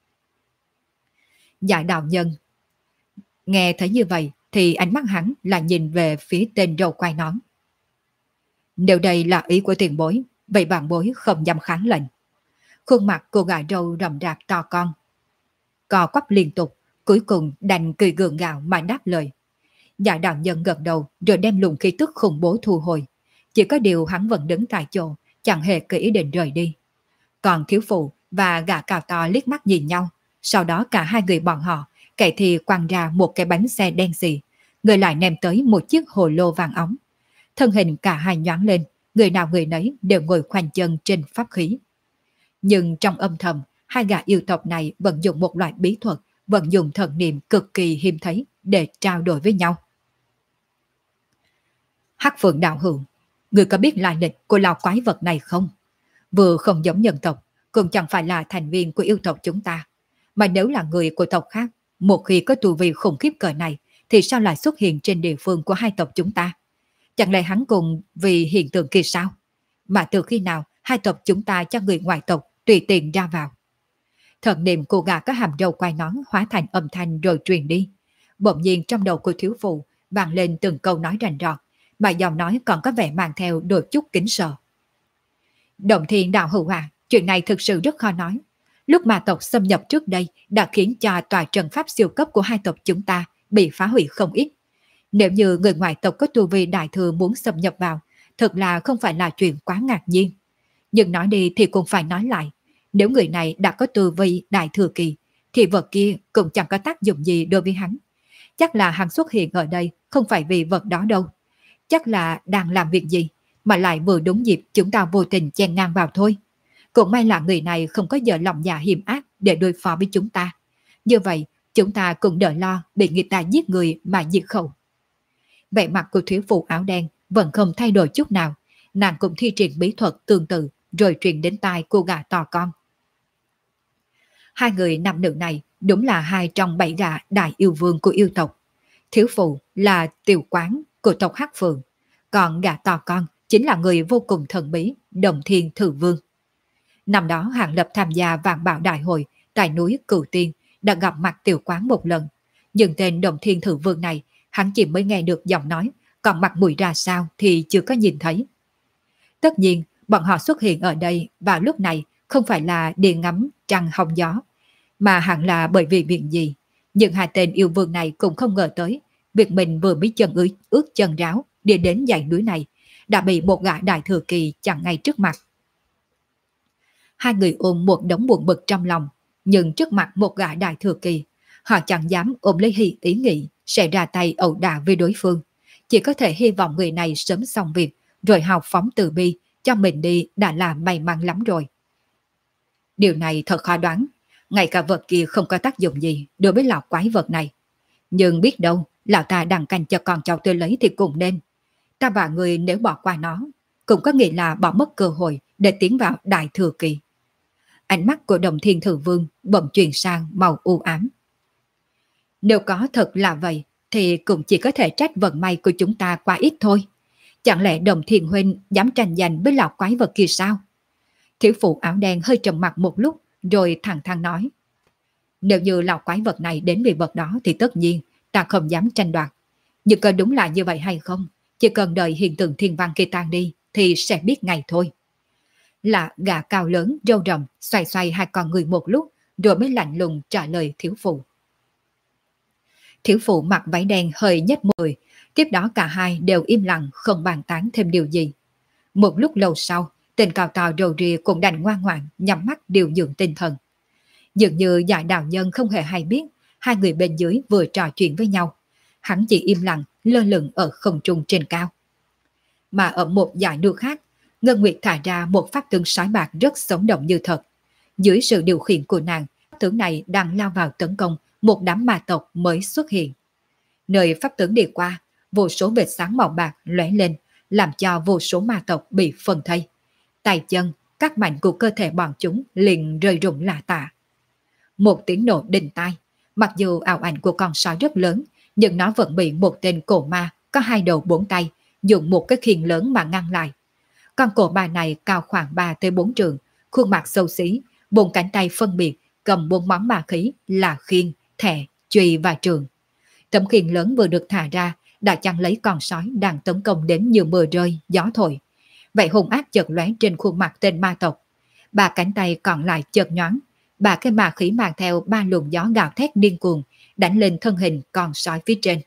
Giải đạo nhân nghe thấy như vậy thì ánh mắt hắn là nhìn về phía tên râu quai nón. Nếu đây là ý của tiền bối, vậy bạn bối không dám kháng lệnh. Khuôn mặt cô gái râu rậm rạp to con, co quắp liên tục, cuối cùng đành cười gượng gạo mà đáp lời. Giải đạo nhân gật đầu rồi đem luồng khí tức khủng bố thu hồi. Chỉ có điều hắn vẫn đứng tại chỗ, chẳng hề có ý định rời đi. Còn thiếu phụ và gã cao to liếc mắt nhìn nhau, sau đó cả hai người bọn họ, kẻ thì quăng ra một cái bánh xe đen xì, người lại ném tới một chiếc hồ lô vàng óng. Thân hình cả hai nhoáng lên, người nào người nấy đều ngồi khoanh chân trên pháp khí. Nhưng trong âm thầm, hai gã yêu tộc này vận dụng một loại bí thuật, vận dụng thần niệm cực kỳ hiếm thấy để trao đổi với nhau. Hắc Phượng đạo hữu, người có biết lai lịch của lão quái vật này không? Vừa không giống nhân tộc, cũng chẳng phải là thành viên của yêu tộc chúng ta. Mà nếu là người của tộc khác, một khi có tu vi khủng khiếp cỡ này, thì sao lại xuất hiện trên địa phương của hai tộc chúng ta? Chẳng lẽ hắn cùng vì hiện tượng kia sao? Mà từ khi nào hai tộc chúng ta cho người ngoại tộc tùy tiện ra vào? Thần niệm của gã có hàm râu quai nón hóa thành âm thanh rồi truyền đi. Bỗng nhiên trong đầu của thiếu phụ vang lên từng câu nói rành rọt, mà giọng nói còn có vẻ mang theo đôi chút kính sợ. Động Thiên đạo hữu à, chuyện này thực sự rất khó nói. Lúc mà tộc xâm nhập trước đây đã khiến cho tòa trận pháp siêu cấp của hai tộc chúng ta bị phá hủy không ít. Nếu như người ngoại tộc có tu vi đại thừa muốn xâm nhập vào, thật là không phải là chuyện quá ngạc nhiên. Nhưng nói đi thì cũng phải nói lại, nếu người này đã có tu vi đại thừa kỳ, thì vật kia cũng chẳng có tác dụng gì đối với hắn. Chắc là hắn xuất hiện ở đây không phải vì vật đó đâu. Chắc là đang làm việc gì, mà lại vừa đúng dịp chúng ta vô tình chen ngang vào thôi. Cũng may là người này không có giờ lòng dạ hiểm ác để đối phó với chúng ta. Như vậy, chúng ta cũng đỡ lo bị người ta giết người mà diệt khẩu. Vẻ mặt của thiếu phụ áo đen vẫn không thay đổi chút nào. Nàng cũng thi triển bí thuật tương tự rồi truyền đến tai cô gã to con. Hai người nam nữ này đúng là hai trong bảy gã đại yêu vương của yêu tộc. Thiếu phụ là Tiểu Quán của tộc Hắc Phượng, còn gã to con chính là người vô cùng thần bí Động Thiên Thử Vương. Năm đó Hàng Lập tham gia Vạn Bảo Đại hội tại núi Cửu Tiên đã gặp mặt Tiểu Quán một lần, nhưng tên Động Thiên Thử Vương này hắn chỉ mới nghe được giọng nói, còn mặt mũi ra sao thì chưa có nhìn thấy. Tất nhiên, bọn họ xuất hiện ở đây vào lúc này không phải là đi ngắm trăng hong gió, mà hẳn là bởi vì việc gì. Nhưng hai tên yêu vương này cũng không ngờ tới, việc mình vừa mới chân ướt chân ráo đi đến dãy núi này, đã bị một gã đại thừa kỳ chặn ngay trước mặt. Hai người ôm một đống buồn bực trong lòng, nhưng trước mặt một gã đại thừa kỳ, họ chẳng dám ôm lấy ý nghĩ sẽ ra tay ẩu đả với đối phương. Chỉ có thể hy vọng người này sớm xong việc, rồi hào phóng từ bi, cho mình đi đã là may mắn lắm rồi. Điều này thật khó đoán, ngay cả vật kia không có tác dụng gì đối với lão quái vật này. Nhưng biết đâu, lão ta đang canh cho con cháu tôi lấy thì cũng nên. Ta và người nếu bỏ qua nó, cũng có nghĩa là bỏ mất cơ hội để tiến vào đại thừa kỳ. Ánh mắt của Động Thiên Thử Vương bỗng chuyển sang màu u ám. Nếu có thật là vậy, thì cũng chỉ có thể trách vận may của chúng ta quá ít thôi. Chẳng lẽ Đồng Thiên Huynh dám tranh giành với lão quái vật kia sao? Thiếu phụ áo đen hơi trầm mặt một lúc, rồi thẳng thắn nói. Nếu như lão quái vật này đến vì vật đó thì tất nhiên ta không dám tranh đoạt. Nhưng có đúng là như vậy hay không? Chỉ cần đợi hiện tượng thiên văn kia tan đi thì sẽ biết ngay thôi. Là gã cao lớn, râu rậm, xoay xoay hai con người một lúc, rồi mới lạnh lùng trả lời thiếu phụ. Thiếu phụ mặc váy đen hơi nhếch môi, tiếp đó cả hai đều im lặng không bàn tán thêm điều gì. Một lúc lâu sau, tên cao to râu ria cũng đành ngoan ngoãn nhắm mắt điều dưỡng tinh thần. Dường như Giải đạo nhân không hề hay biết hai người bên dưới vừa trò chuyện với nhau. Hắn chỉ im lặng lơ lửng ở không trung trên cao. mà ở một dải nước khác, Ngân Nguyệt thả ra một pháp tướng sói bạc rất sống động như thật. Dưới sự điều khiển của nàng, pháp tướng này đang lao vào tấn công một đám ma tộc mới xuất hiện. Nơi pháp tướng đi qua, vô số vệt sáng màu bạc lóe lên, làm cho vô số ma tộc bị phân thây. Tay chân, các mảnh của cơ thể bọn chúng liền rơi rụng lả tả. Một tiếng nổ đinh tai, mặc dù ảo ảnh của con sói rất lớn, nhưng nó vẫn bị một tên cổ ma có hai đầu bốn tay, dùng một cái khiên lớn mà ngăn lại. Con cổ ma này cao khoảng 3 tới 4 trượng, khuôn mặt xấu xí, bốn cánh tay phân biệt, cầm bốn món ma khí là khiên, thẻ, chùy và trường. Tấm khiên lớn vừa được thả ra, đã chặn lấy con sói đang tấn công đến như mưa rơi, gió thổi. Vậy hung ác chợt lóe trên khuôn mặt tên ma tộc. Ba cánh tay còn lại chợt nhoáng, ba cái ma khí mang theo ba luồng gió gào thét điên cuồng, đánh lên thân hình con sói phía trên.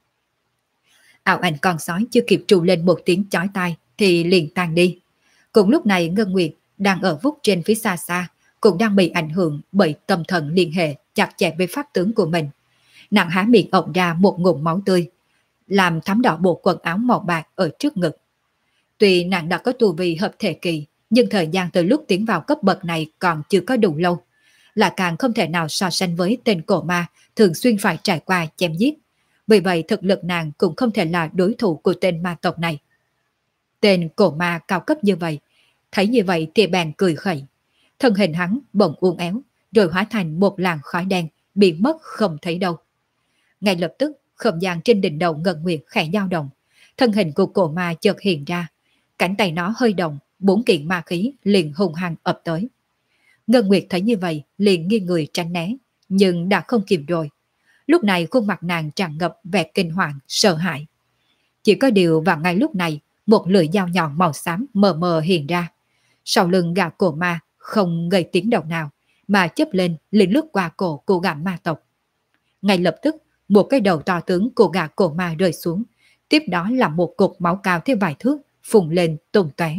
Ảo ảnh con sói chưa kịp trù lên một tiếng chói tai thì liền tan đi. Cùng lúc này Ngân Nguyệt đang ở vút trên phía xa xa, cũng đang bị ảnh hưởng bởi tâm thần liên hệ chặt chẽ với pháp tướng của mình. Nàng há miệng ộc ra một ngụm máu tươi, làm thấm đỏ bộ quần áo màu bạc ở trước ngực. Tuy nàng đã có tu vi hợp thể kỳ, nhưng thời gian từ lúc tiến vào cấp bậc này còn chưa có đủ lâu, là càng không thể nào so sánh với tên cổ ma thường xuyên phải trải qua chém giết. Vì vậy thực lực nàng cũng không thể là đối thủ của tên ma tộc này. Tên cổ ma cao cấp như vậy, thấy như vậy thì bèn cười khẩy. Thân hình hắn bỗng uốn éo, rồi hóa thành một làn khói đen, biến mất không thấy đâu. Ngay lập tức, không gian trên đỉnh đầu Ngân Nguyệt khẽ dao động, thân hình của cổ ma chợt hiện ra, cánh tay nó hơi động, bốn kiện ma khí liền hùng hăng ập tới. Ngân Nguyệt thấy như vậy, liền nghiêng người tránh né, nhưng đã không kịp rồi. Lúc này khuôn mặt nàng tràn ngập vẻ kinh hoàng, sợ hãi. Chỉ có điều vào ngay lúc này, một lưỡi dao nhọn màu xám mờ mờ hiện ra. Sau lưng gã cổ ma không gây tiếng động nào, mà chớp lên liền lướt qua cổ của gã ma tộc. Ngay lập tức, một cái đầu to tướng của gã cổ ma rơi xuống, tiếp đó là một cục máu cao thêm vài thước, phùng lên tung tóe.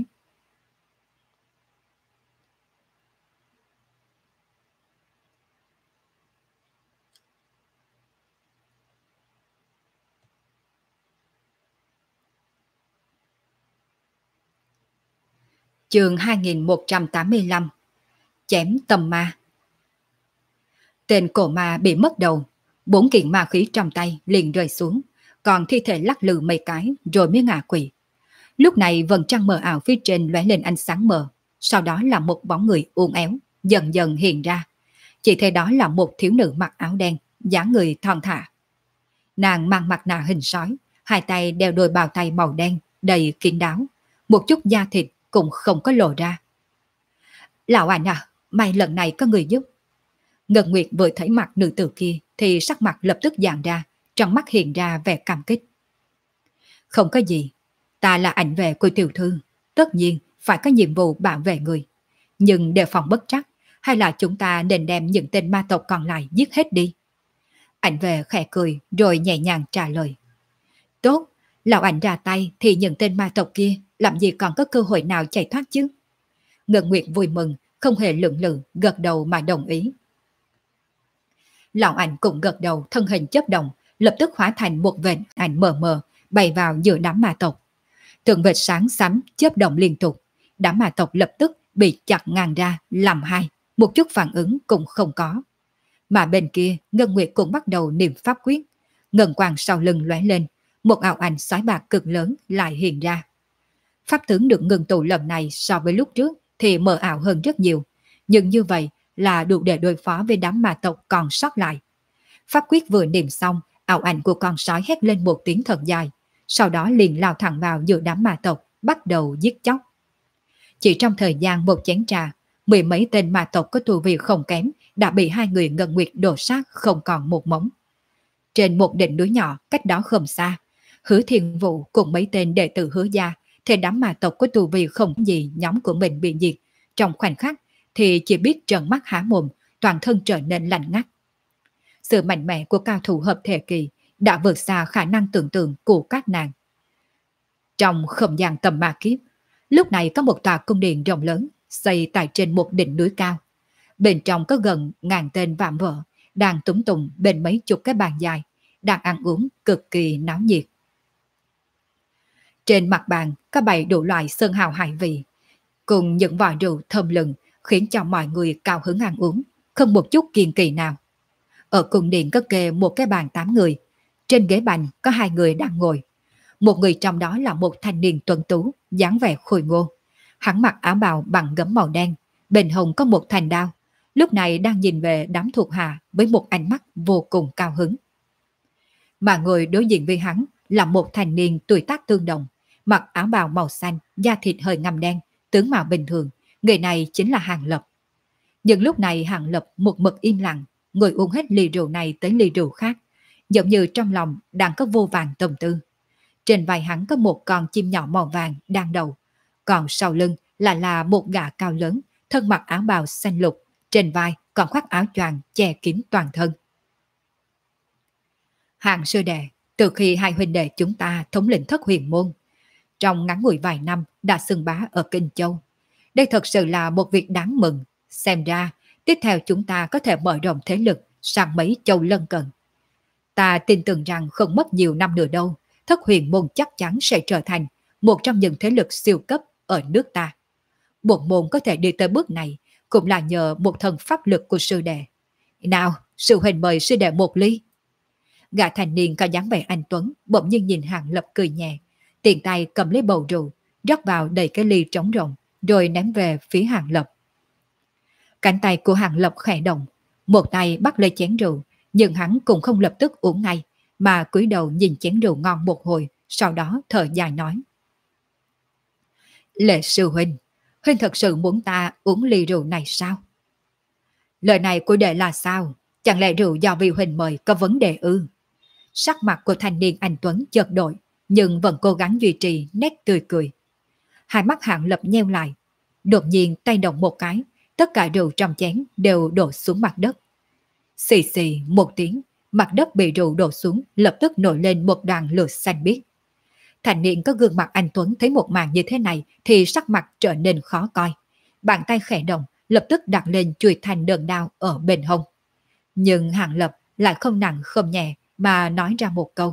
Chương 2185. Chém tầm ma. Tên cổ ma bị mất đầu, bốn kiện ma khí trong tay liền rơi xuống, còn thi thể lắc lư mấy cái rồi mới ngã quỵ. Lúc này vầng trăng mờ ảo phía trên lóe lên ánh sáng mờ, sau đó là một bóng người uốn éo dần dần hiện ra. Chỉ thấy đó là một thiếu nữ mặc áo đen, dáng người thon thả. Nàng mang mặt nạ hình sói, hai tay đeo đôi bao tay màu đen đầy kín đáo, một chút da thịt cũng không có lộ ra. Lão ảnh à, may lần này có người giúp. Ngân Nguyệt vừa thấy mặt nữ tử kia thì sắc mặt lập tức giãn ra, trong mắt hiện ra vẻ cảm kích. Không có gì, ta là ảnh vệ của tiểu thư, tất nhiên phải có nhiệm vụ bảo vệ người. Nhưng đề phòng bất trắc, hay là chúng ta nên đem những tên ma tộc còn lại giết hết đi. Ảnh vệ khẽ cười rồi nhẹ nhàng trả lời. Tốt, lão ảnh ra tay thì những tên ma tộc kia làm gì còn có cơ hội nào chạy thoát chứ. Ngân Nguyệt vui mừng, không hề lưỡng lự, gật đầu mà đồng ý. Lão ảnh cũng gật đầu, thân hình chớp động, lập tức hóa thành một vệt ảnh mờ mờ, bay vào giữa đám ma tộc. Từng vệt sáng xám chớp động liên tục, đám ma tộc lập tức bị chặt ngang ra làm hai, một chút phản ứng cũng không có. Mà bên kia, Ngân Nguyệt cũng bắt đầu niệm pháp quyết, ngân quang sau lưng lóe lên, một ảo ảnh sói bạc cực lớn lại hiện ra. Pháp tướng được ngừng tụ lần này so với lúc trước thì mờ ảo hơn rất nhiều, nhưng như vậy là đủ để đối phó với đám ma tộc còn sót lại. Pháp quyết vừa niệm xong, ảo ảnh của con sói hét lên một tiếng thật dài, sau đó liền lao thẳng vào giữa đám ma tộc, bắt đầu giết chóc. Chỉ trong thời gian một chén trà, mười mấy tên ma tộc có tu vi không kém đã bị hai người Ngân Nguyệt đổ sát không còn một mống. Trên một đỉnh núi nhỏ cách đó không xa, Hứa Thiên Vũ cùng mấy tên đệ tử Hứa gia thì đám ma tộc có tu vi không gì nhóm của mình bị diệt, trong khoảnh khắc thì chỉ biết trợn mắt há mồm, toàn thân trở nên lạnh ngắt. Sự mạnh mẽ của cao thủ hợp thể kỳ đã vượt xa khả năng tưởng tượng của các nàng. Trong không gian tầm ma kiếp, lúc này có một tòa cung điện rộng lớn xây tại trên một đỉnh núi cao. Bên trong có gần ngàn tên vạm vỡ đang túng tùng bên mấy chục cái bàn dài, đang ăn uống cực kỳ náo nhiệt. Trên mặt bàn có bày đủ loại sơn hào hải vị, cùng những vò rượu thơm lừng khiến cho mọi người cao hứng ăn uống, không một chút kiêng kỵ nào. Ở cung điện có kê một cái bàn 8 người, trên ghế bành có 2 người đang ngồi. Một người trong đó là một thanh niên tuấn tú, dáng vẻ khôi ngô. Hắn mặc áo bào bằng gấm màu đen, bên hông có một thanh đao, lúc này đang nhìn về đám thuộc hạ với một ánh mắt vô cùng cao hứng. Mà người đối diện với hắn là một thanh niên tuổi tác tương đồng, mặc áo bào màu xanh, da thịt hơi ngăm đen, tướng mạo bình thường, người này chính là Hàng Lập. Nhưng lúc này Hàng Lập một mực im lặng, người uống hết ly rượu này tới ly rượu khác, giống như trong lòng đang có vô vàn tâm tư. Trên vai hắn có một con chim nhỏ màu vàng đang đậu, còn sau lưng là một gã cao lớn, thân mặc áo bào xanh lục, trên vai còn khoác áo choàng che kín toàn thân. Hàng sư đệ, từ khi hai huynh đệ chúng ta thống lĩnh Thất Huyền Môn, trong ngắn ngủi vài năm đã xưng bá ở Kinh Châu. Đây thật sự là một việc đáng mừng, xem ra tiếp theo chúng ta có thể mở rộng thế lực sang mấy châu lân cận. Ta tin tưởng rằng không mất nhiều năm nữa đâu, Thất Huyền Môn chắc chắn sẽ trở thành một trong những thế lực siêu cấp ở nước ta. Bổn môn có thể đi tới bước này cũng là nhờ một thần pháp lực của sư đệ. Nào, sư huynh mời sư đệ một ly. Gã thành niên có dáng vẻ anh tuấn bỗng nhiên nhìn Hàng Lập cười nhẹ, tiện tay cầm lấy bầu rượu, rót vào đầy cái ly trống rỗng, rồi ném về phía Hàng Lập. Cánh tay của Hàng Lập khẽ động, một tay bắt lấy chén rượu, nhưng hắn cũng không lập tức uống ngay, mà cúi đầu nhìn chén rượu ngon một hồi, sau đó thở dài nói: Lệ sư huynh, huynh thật sự muốn ta uống ly rượu này sao? Lời này của đệ là sao? Chẳng lẽ rượu do vị huynh mời có vấn đề ư? Sắc mặt của thanh niên anh tuấn chợt đổi, nhưng vẫn cố gắng duy trì nét tươi cười. Hai mắt Hàng Lập nheo lại, đột nhiên tay động một cái, tất cả rượu trong chén đều đổ xuống mặt đất. Xì xì một tiếng, mặt đất bị rượu đổ xuống, lập tức nổi lên một đoàn lửa xanh biếc. Thanh niên có gương mặt anh tuấn thấy một màn như thế này thì sắc mặt trở nên khó coi. Bàn tay khẽ động, lập tức đặt lên chùy thành đơn đao ở bên hông. Nhưng Hàng Lập lại không nặng không nhẹ mà nói ra một câu: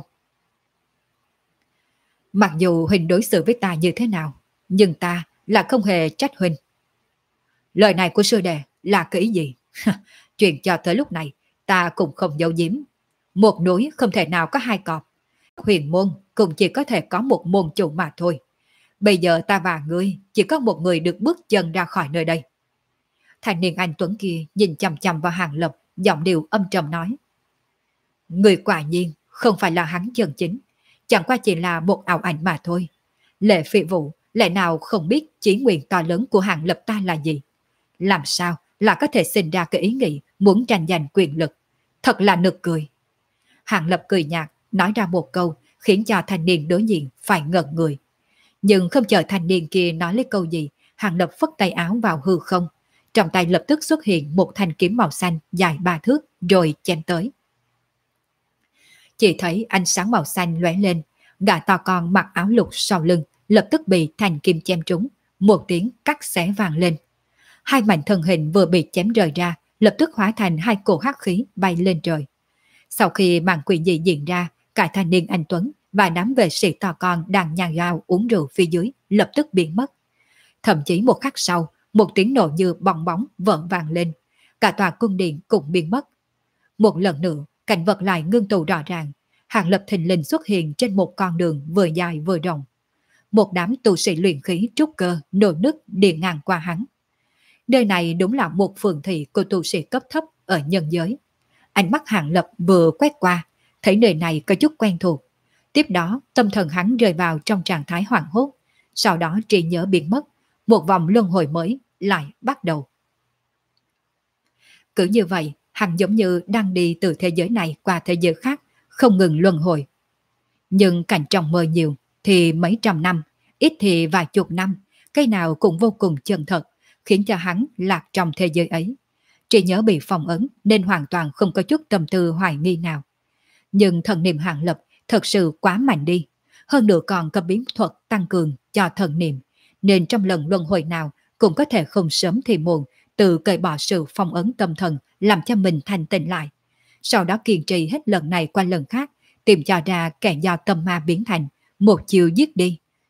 Mặc dù huynh đối xử với ta như thế nào, nhưng ta là không hề trách huynh. Lời này của sư đệ là cái ý gì? Chuyện cho tới lúc này ta cũng không giấu giếm. Một núi không thể nào có hai cọp. Huyền môn cũng chỉ có thể có một môn chủ mà thôi. Bây giờ ta và ngươi chỉ có một người được bước chân ra khỏi nơi đây. Thanh niên anh tuấn kia nhìn chằm chằm vào Hàng Lập, giọng điệu âm trầm nói: Người quả nhiên không phải là hắn chân chính, chẳng qua chỉ là một ảo ảnh mà thôi. Lệ Phi Vũ lẽ nào không biết chí nguyện to lớn của Hàng Lập ta là gì? Làm sao là có thể sinh ra cái ý nghĩ muốn tranh giành quyền lực? Thật là nực cười. Hàng Lập cười nhạt, nói ra một câu khiến cho thanh niên đối diện phải ngẩn người. Nhưng không chờ thanh niên kia nói lấy câu gì, Hàng Lập phất tay áo vào hư không. Trong tay lập tức xuất hiện một thanh kiếm màu xanh dài 3 thước rồi chém tới. Chỉ thấy ánh sáng màu xanh lóe lên, gã to con mặc áo lục sau lưng lập tức bị thanh kim chém trúng, một tiếng cắt xé vang lên. Hai mảnh thân hình vừa bị chém rời ra, lập tức hóa thành hai cổ hắc khí bay lên trời. Sau khi màn quỷ dị diễn ra, cả thanh niên anh tuấn và đám vệ sĩ to con đang nhàn rau uống rượu phía dưới lập tức biến mất. Thậm chí một khắc sau, một tiếng nổ như bong bóng vỡ vang lên, cả tòa cung điện cũng biến mất. Một lần nữa, cảnh vật lại ngưng tụ rõ ràng. Hàng Lập thình lình xuất hiện trên một con đường vừa dài vừa rộng. Một đám tu sĩ luyện khí trúc cơ nổi nức đi ngang qua hắn. Nơi này đúng là một phường thị của tu sĩ cấp thấp ở nhân giới. Ánh mắt Hàng Lập vừa quét qua, thấy nơi này có chút quen thuộc. Tiếp đó tâm thần hắn rơi vào trong trạng thái hoảng hốt, sau đó trí nhớ biến mất, một vòng luân hồi mới lại bắt đầu. Cứ như vậy, hắn giống như đang đi từ thế giới này qua thế giới khác, không ngừng luân hồi. Nhưng cảnh trong mơ nhiều thì mấy trăm năm, ít thì vài chục năm, cái nào cũng vô cùng chân thật, khiến cho hắn lạc trong thế giới ấy. Trí nhớ bị phong ấn nên hoàn toàn không có chút tâm tư hoài nghi nào. Nhưng thần niệm Hàng Lập thật sự quá mạnh đi, hơn nữa còn có biến thuật tăng cường cho thần niệm, nên trong lần luân hồi nào cũng có thể không sớm thì muộn tự cởi bỏ sự phong ấn tâm thần, làm cho mình thanh tịnh lại. Sau đó kiên trì hết lần này qua lần khác, tìm cho ra kẻ do tâm ma biến thành, một chiều giết đi.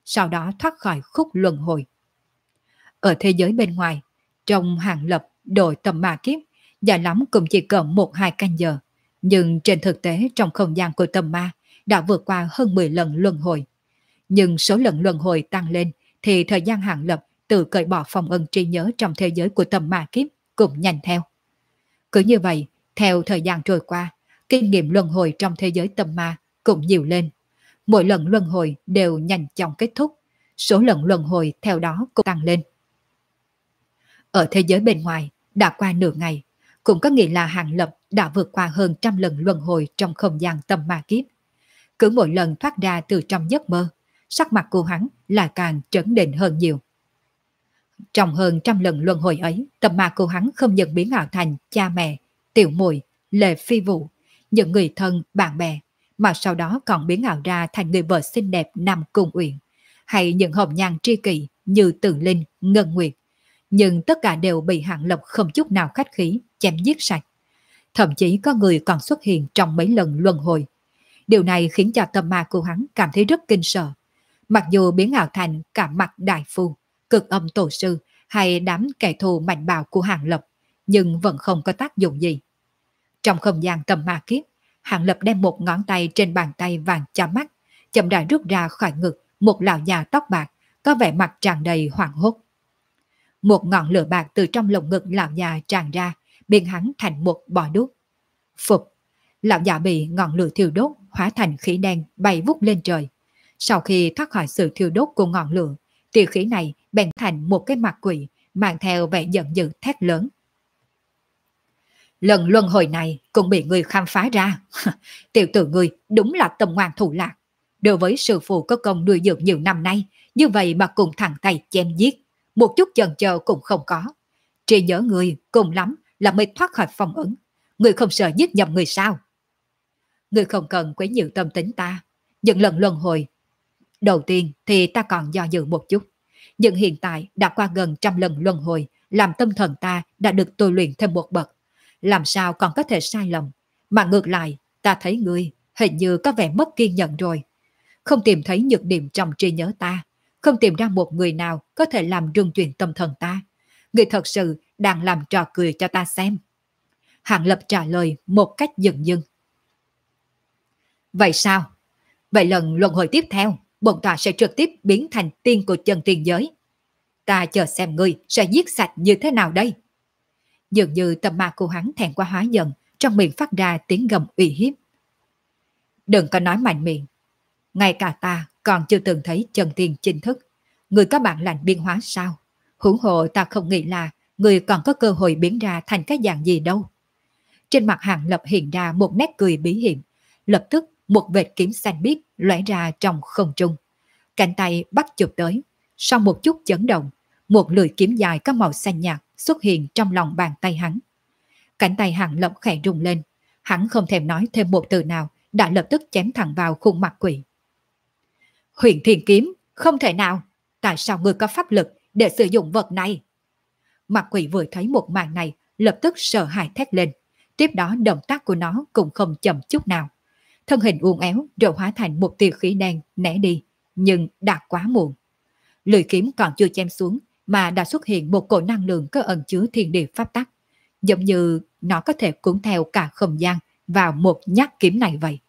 sau đó thoát khỏi khúc luân hồi. Ở thế giới bên ngoài, trong Hàng Lập đội tầm ma kiếp, dài lắm cũng chỉ cần 1-2 canh giờ, nhưng trên thực tế trong không gian của tầm ma đã vượt qua hơn 10 lần luân hồi. Nhưng số lần luân hồi tăng lên thì thời gian Hàng Lập tự cởi bỏ phong ấn trí nhớ trong thế giới của tầm ma kiếp cũng nhanh theo. Cứ như vậy, theo thời gian trôi qua, kinh nghiệm luân hồi trong thế giới tầm ma cũng nhiều lên. Mỗi lần luân hồi đều nhanh chóng kết thúc, số lần luân hồi theo đó cũng tăng lên. Ở thế giới bên ngoài, đã qua nửa ngày, cũng có nghĩa là Hàng Lập đã vượt qua hơn 100 lần luân hồi trong không gian tầm ma kiếp. Cứ mỗi lần thoát ra từ trong giấc mơ, sắc mặt của hắn là càng trấn định hơn nhiều. Trong hơn 100 lần luân hồi ấy, tầm ma của hắn không những biến ảo thành cha mẹ, tiểu muội, Lệ Phi Vũ, những người thân, bạn bè, mà sau đó còn biến ảo ra thành người vợ xinh đẹp Nam Cung Uyển, hay những hồng nhan tri kỷ như Từ Linh, Ngân Nguyệt. Nhưng tất cả đều bị Hàng Lập không chút nào khách khí, chém giết sạch. Thậm chí có người còn xuất hiện trong mấy lần luân hồi. Điều này khiến cho tâm ma của hắn cảm thấy rất kinh sợ. Mặc dù biến ảo thành cả mặt đại phu, cực âm tổ sư hay đám kẻ thù mạnh bạo của Hàng Lập, nhưng vẫn không có tác dụng gì. Trong không gian tầm ma kiếp, Hàng Lập đem một ngón tay trên bàn tay vàng cho mắt, chậm rãi rút ra khỏi ngực một lão già tóc bạc, có vẻ mặt tràn đầy hoảng hốt. Một ngọn lửa bạc từ trong lồng ngực lão già tràn ra, biến hắn thành một bò đuốc. Phục, lão già bị ngọn lửa thiêu đốt, hóa thành khí đen bay vút lên trời. Sau khi thoát khỏi sự thiêu đốt của ngọn lửa, tia khí này bèn thành một cái mặt quỷ, mang theo vẻ giận dữ thét lớn. Lần luân hồi này cũng bị người khám phá ra. Tiểu tử người đúng là tâm ngoan thủ lạc. Đối với sư phụ có công nuôi dưỡng nhiều năm nay, như vậy mà cùng thẳng tay chém giết, một chút chần chờ cũng không có. Chỉ nhớ người cùng lắm là mới thoát khỏi phong ấn. Người không sợ giết nhầm người sao? Người không cần quấy nhiễu tâm tính ta. Những lần luân hồi đầu tiên thì ta còn do dự một chút. Nhưng hiện tại đã qua gần 100 lần luân hồi, làm tâm thần ta đã được tôi luyện thêm một bậc. Làm sao còn có thể sai lầm? Mà ngược lại, ta thấy ngươi hình như có vẻ mất kiên nhẫn rồi. Không tìm thấy nhược điểm trong trí nhớ ta, không tìm ra một người nào có thể làm rung chuyển tâm thần ta. Ngươi thật sự đang làm trò cười cho ta xem. Hàng Lập trả lời một cách dừng dưng. Vậy sao? Vậy lần luân hồi tiếp theo, bọn ta sẽ trực tiếp biến thành tiên của chân tiên giới. Ta chờ xem ngươi sẽ giết sạch như thế nào đây? Dường như tâm ma của hắn thẹn quá hóa giận, trong miệng phát ra tiếng gầm uy hiếp. Đừng có nói mạnh miệng. Ngay cả ta còn chưa từng thấy chân tiên chính thức. Người có bản lành biến hóa sao? Huống hộ ta không nghĩ là người còn có cơ hội biến ra thành cái dạng gì đâu. Trên mặt Hàng Lập hiện ra một nét cười bí hiểm. Lập tức một vệt kiếm xanh biếc lóe ra trong không trung. Cánh tay bắt chụp tới. Sau một chút chấn động, một lưỡi kiếm dài có màu xanh nhạt xuất hiện trong lòng bàn tay hắn. Cánh tay Hàng Lập khẽ rung lên. Hắn không thèm nói thêm một từ nào, đã lập tức chém thẳng vào khuôn mặt quỷ. Huyền Thiên Kiếm, không thể nào. Tại sao ngươi có pháp lực để sử dụng vật này? Mặt quỷ vừa thấy một màn này, lập tức sợ hãi thét lên. Tiếp đó động tác của nó cũng không chậm chút nào. Thân hình uốn éo rồi hóa thành một tia khí đen né đi, nhưng đã quá muộn. Lưỡi kiếm còn chưa chém xuống mà đã xuất hiện một cổ năng lượng có ẩn chứa thiên địa pháp tắc, giống như nó có thể cuốn theo cả không gian vào một nhát kiếm này vậy.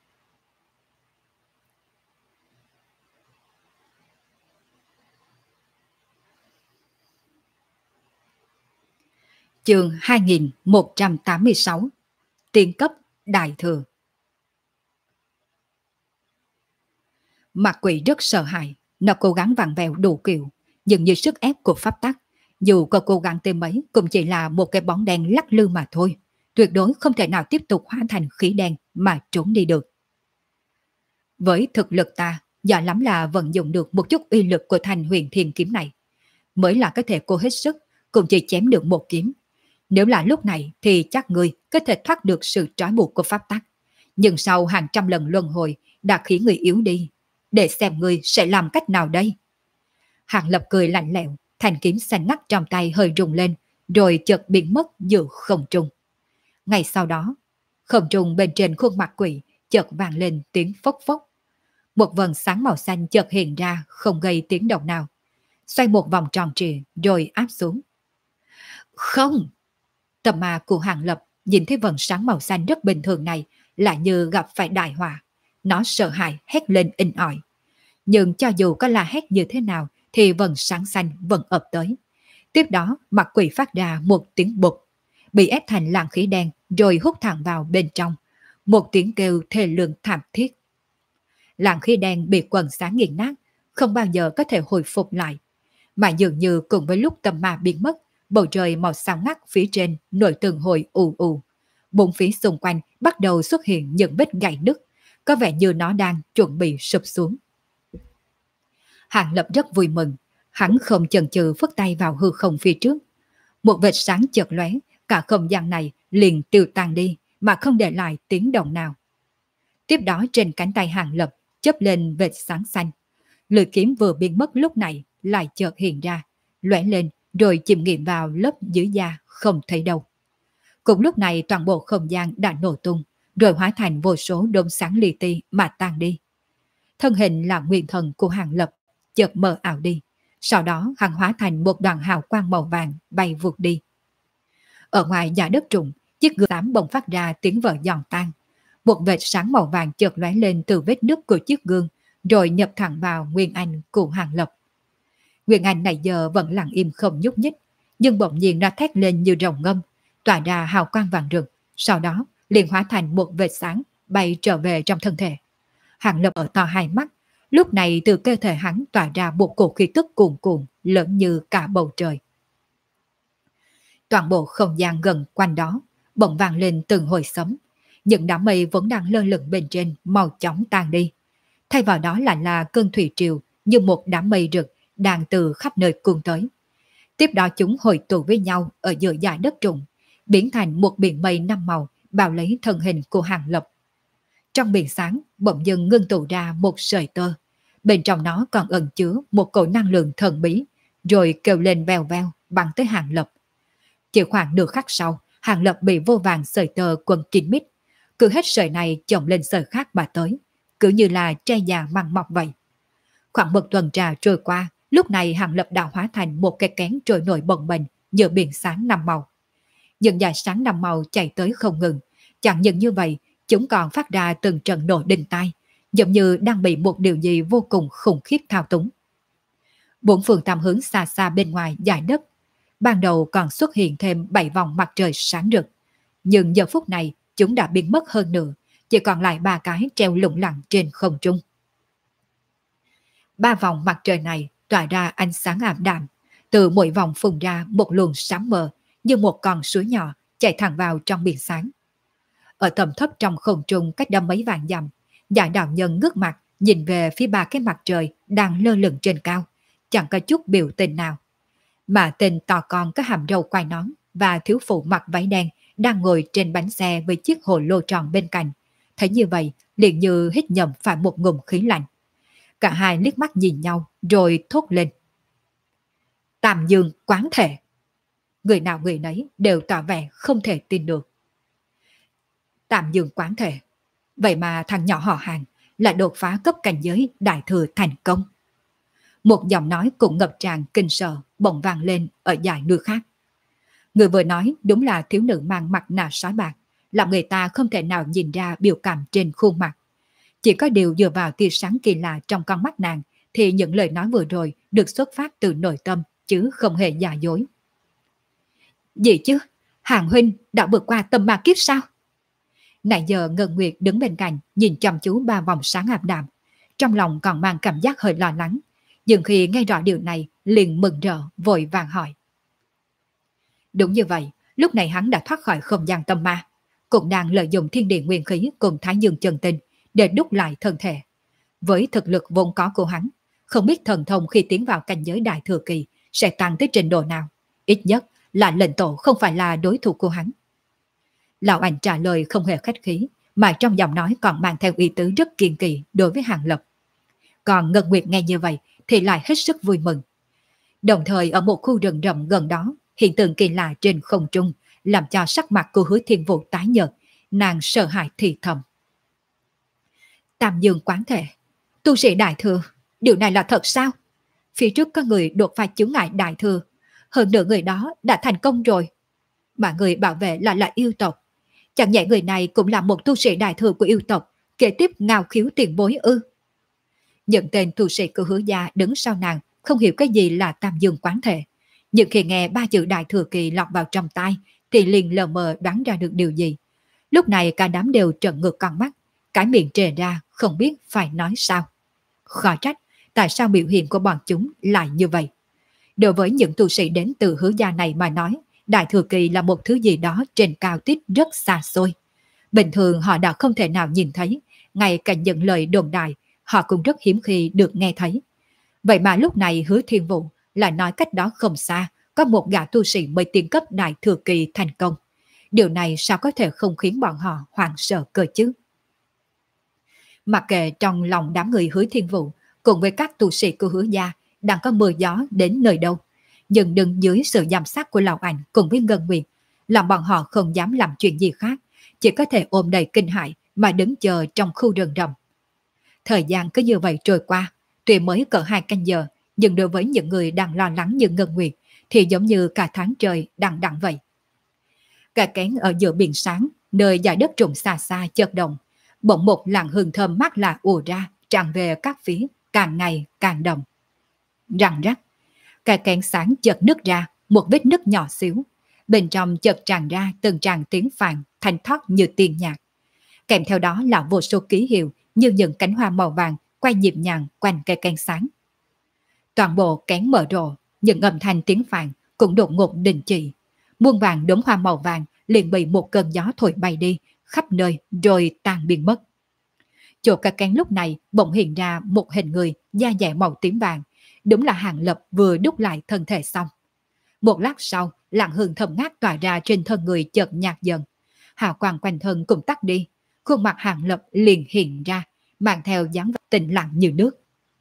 Chương 2186 Tiên cấp Đại Thừa. Mặt quỷ rất sợ hãi, nó cố gắng vặn vẹo đủ kiểu, nhưng như sức ép của pháp tắc, dù có cố gắng tới mấy cũng chỉ là một cái bóng đen lắc lư mà thôi, tuyệt đối không thể nào tiếp tục hóa thành khí đen mà trốn đi được. Với thực lực ta, giỏi lắm là vận dụng được một chút uy lực của thanh huyền thiên kiếm này, mới là có thể cố hết sức, cũng chỉ chém được một kiếm. Nếu là lúc này thì chắc ngươi có thể thoát được sự trói buộc của pháp tắc, nhưng sau hàng trăm lần luân hồi đã khiến người yếu đi. Để xem ngươi sẽ làm cách nào đây? Hàng Lập cười lạnh lẽo, thanh kiếm xanh ngắt trong tay hơi rung lên, rồi chợt biến mất giữa không trung. Ngay sau đó, không trung bên trên khuôn mặt quỷ chợt vang lên tiếng phốc phốc. Một vầng sáng màu xanh chợt hiện ra không gây tiếng động nào, xoay một vòng tròn trịa rồi áp xuống. Không! Tâm ma của Hàng Lập nhìn thấy vầng sáng màu xanh rất bình thường này lại như gặp phải đại họa. Nó sợ hãi hét lên inh ỏi. Nhưng cho dù có la hét như thế nào thì vầng sáng xanh vẫn ập tới. Tiếp đó mặt quỷ phát ra một tiếng bụt, bị ép thành làn khí đen rồi hút thẳng vào bên trong. Một tiếng kêu thê lương thảm thiết. Làn khí đen bị quần sáng nghiền nát, không bao giờ có thể hồi phục lại. Mà dường như cùng với lúc tâm ma biến mất, bầu trời màu xám ngắt phía trên nổi từng hồi ù ù. Bốn phía xung quanh bắt đầu xuất hiện những vết gãy nứt, có vẻ như nó đang chuẩn bị sụp xuống. Hàng Lập rất vui mừng, hắn không chần chừ phất tay vào hư không phía trước. Một vệt sáng chợt lóe, cả không gian này liền tiêu tan đi mà không để lại tiếng động nào. Tiếp đó trên cánh tay Hàng Lập chớp lên vệt sáng xanh. Lưỡi kiếm vừa biến mất lúc này lại chợt hiện ra, lóe lên rồi chìm nghiệm vào lớp dưới da không thấy đâu. Cùng lúc này toàn bộ không gian đã nổ tung, rồi hóa thành vô số đốm sáng li ti mà tan đi. Thân hình là nguyên thần của Hàng Lập chợt mờ ảo đi, sau đó hắn hóa thành một đoàn hào quang màu vàng bay vụt đi. Ở ngoài dạ đất trùng, chiếc gương xám bỗng phát ra tiếng vỡ giòn tan. Một vệt sáng màu vàng chợt lóe lên từ vết nứt của chiếc gương, rồi nhập thẳng vào Nguyên Anh của Hàng Lập. Nguyên Anh này giờ vẫn lặng im không nhúc nhích, nhưng bỗng nhiên nó thét lên như rồng ngâm, tỏa ra hào quang vàng rực, sau đó liền hóa thành một vệt sáng bay trở về trong thân thể. Hàng Lập ở to hai mắt, lúc này từ cơ thể hắn tỏa ra một cổ khí tức cuồn cuộn lớn như cả bầu trời. Toàn bộ không gian gần quanh đó bỗng vang lên từng hồi sấm, những đám mây vẫn đang lơ lửng bên trên mau chóng tan đi. Thay vào đó là cơn thủy triều như một đám mây rực đang từ khắp nơi cuồn tới. Tiếp đó chúng hội tụ với nhau ở giữa dải đất trùng, biến thành một biển mây năm màu bao lấy thân hình của Hàng Lập. Trong biển sáng bỗng dưng ngưng tụ ra một sợi tơ, bên trong nó còn ẩn chứa một cổ năng lượng thần bí, rồi kêu lên vèo vèo bắn tới Hàng Lập. Chỉ khoảng nửa khắc sau, Hàng Lập bị vô vàng sợi tơ quấn kín mít, cứ hết sợi này chồng lên sợi khác mà tới, cứ như là tre già măng mọc vậy. Khoảng một tuần trà trôi qua, lúc này Hàng Lập đã hóa thành một cái kén trôi nổi bồng bềnh giữa biển sáng năm màu. Những dải sáng năm màu chạy tới không ngừng, chẳng những như vậy, chúng còn phát ra từng trận nổ đinh tai, giống như đang bị một điều gì vô cùng khủng khiếp thao túng. Bốn phương tám hướng xa xa bên ngoài dải đất, ban đầu còn xuất hiện thêm 7 vòng mặt trời sáng rực, nhưng giờ phút này chúng đã biến mất hơn nữa, chỉ còn lại 3 cái treo lủng lẳng trên không trung. 3 vòng mặt trời này tỏa ra ánh sáng ảm đạm, từ mỗi vòng phun ra một luồng sáng mờ như một con suối nhỏ chảy thẳng vào trong biển sáng. Ở tầm thấp trong không trung cách đó mấy vạn dặm, Dạ đạo nhân ngước mặt nhìn về phía 3 cái mặt trời đang lơ lửng trên cao, chẳng có chút biểu tình nào. Mà tên to con có hàm râu quai nón và thiếu phụ mặc váy đen đang ngồi trên bánh xe với chiếc hồ lô tròn bên cạnh, thấy như vậy liền như hít nhầm phải một ngụm khí lạnh. Cả hai liếc mắt nhìn nhau rồi thốt lên: Tam Dương quán thể! Người nào người nấy đều tỏ vẻ không thể tin được. Tam Dương quán thể, vậy mà thằng nhỏ họ Hàng lại đột phá cấp cảnh giới đại thừa thành công. Một giọng nói cũng ngập tràn kinh sợ bỗng vang lên ở dải nơi khác. Người vừa nói đúng là thiếu nữ mang mặt nạ sói bạc, làm người ta không thể nào nhìn ra biểu cảm trên khuôn mặt. Chỉ có điều dựa vào tia sáng kỳ lạ trong con mắt nàng thì những lời nói vừa rồi được xuất phát từ nội tâm chứ không hề giả dối. Gì chứ? Hàng huynh đã vượt qua tâm ma kiếp sao? Nãy giờ Ngân Nguyệt đứng bên cạnh nhìn chăm chú 3 vòng sáng ảm đạm, trong lòng còn mang cảm giác hơi lo lắng, nhưng khi nghe rõ điều này liền mừng rỡ vội vàng hỏi. Đúng như vậy, lúc này hắn đã thoát khỏi không gian tâm ma, cũng đang lợi dụng thiên địa nguyên khí cùng Thái Dương chân tinh để đúc lại thân thể. Với thực lực vốn có của hắn, không biết thần thông khi tiến vào cảnh giới đại thừa kỳ sẽ tăng tới trình độ nào, ít nhất là lệnh tổ không phải là đối thủ của hắn. Lão Ảnh trả lời không hề khách khí, mà trong giọng nói còn mang theo ý tứ rất kiên kỳ đối với Hàng Lập. Còn Ngân Nguyệt nghe như vậy thì lại hết sức vui mừng. Đồng thời ở một khu rừng rậm gần đó, hiện tượng kỳ lạ trên không trung làm cho sắc mặt của Hứa Thiên Vũ tái nhợt, nàng sợ hãi thì thầm. Tam Dương quán thể, Tu sĩ đại thừa, điều này là thật sao? Phía trước có người đột phá chướng ngại đại thừa, hơn nữa người đó đã thành công rồi. Mà người bảo vệ là yêu tộc. Chẳng nhẽ người này cũng là một tu sĩ đại thừa của yêu tộc, kế tiếp ngao khiếu tiền bối ư? Những tên tu sĩ của Hứa gia đứng sau nàng không hiểu cái gì là tam dương quán thể. Nhưng khi nghe ba chữ đại thừa kỳ lọt vào trong tai thì liền lờ mờ đoán ra được điều gì. Lúc này cả đám đều trợn ngược con mắt, cái miệng trề ra không biết phải nói sao. Khó trách tại sao biểu hiện của bọn chúng lại như vậy. Đối với những tu sĩ đến từ Hứa gia này mà nói, đại thừa kỳ là một thứ gì đó trên cao tít rất xa xôi. Bình thường họ đã không thể nào nhìn thấy, ngay cả những lời đồn đại họ cũng rất hiếm khi được nghe thấy. Vậy mà lúc này Hứa Thiên Vũ lại nói cách đó không xa, có một gã tu sĩ mới tiến cấp đại thừa kỳ thành công. Điều này sao có thể không khiến bọn họ hoảng sợ cơ chứ? Mặc kệ trong lòng đám người Hứa Thiên Vũ cùng với các tu sĩ của Hứa gia đang có mưa gió đến nơi đâu, nhưng đứng dưới sự giám sát của Lão Ảnh cùng với Ngân Nguyệt, làm bọn họ không dám làm chuyện gì khác, chỉ có thể ôm đầy kinh hãi mà đứng chờ trong khu rừng rậm. Thời gian cứ như vậy trôi qua, tuy mới cỡ 2 canh giờ, nhưng đối với những người đang lo lắng như Ngân Nguyệt thì giống như cả tháng trời đằng đẵng vậy. Cả cánh ở giữa biển sáng, nơi dải đất trũng xa xa chợt động, bỗng một làn hương thơm mát lạ ùa ra, tràn về các phía, càng ngày càng đậm. Răng rắc, cái kén sáng chợt nứt ra, một vết nứt nhỏ xíu. Bên trong chợt tràn ra từng tràng tiếng phàn, thanh thoát như tiên nhạc. Kèm theo đó là vô số ký hiệu như những cánh hoa màu vàng quay nhịp nhàng quanh cái kén sáng. Toàn bộ kén mở rộ, những âm thanh tiếng phàn cũng đột ngột đình chỉ. Muôn vàng đốm hoa màu vàng liền bị một cơn gió thổi bay đi, khắp nơi rồi tan biến mất. Chỗ cái kén lúc này bỗng hiện ra một hình người da dẻ màu tím vàng, đúng là Hàng Lập vừa đúc lại thân thể xong. Một lát sau, làn hương thơm ngát tỏa ra trên thân người chợt nhạt dần. Hào quang quanh thân cũng tắt đi, khuôn mặt Hàng Lập liền hiện ra, mang theo dáng vẻ tĩnh lặng như nước.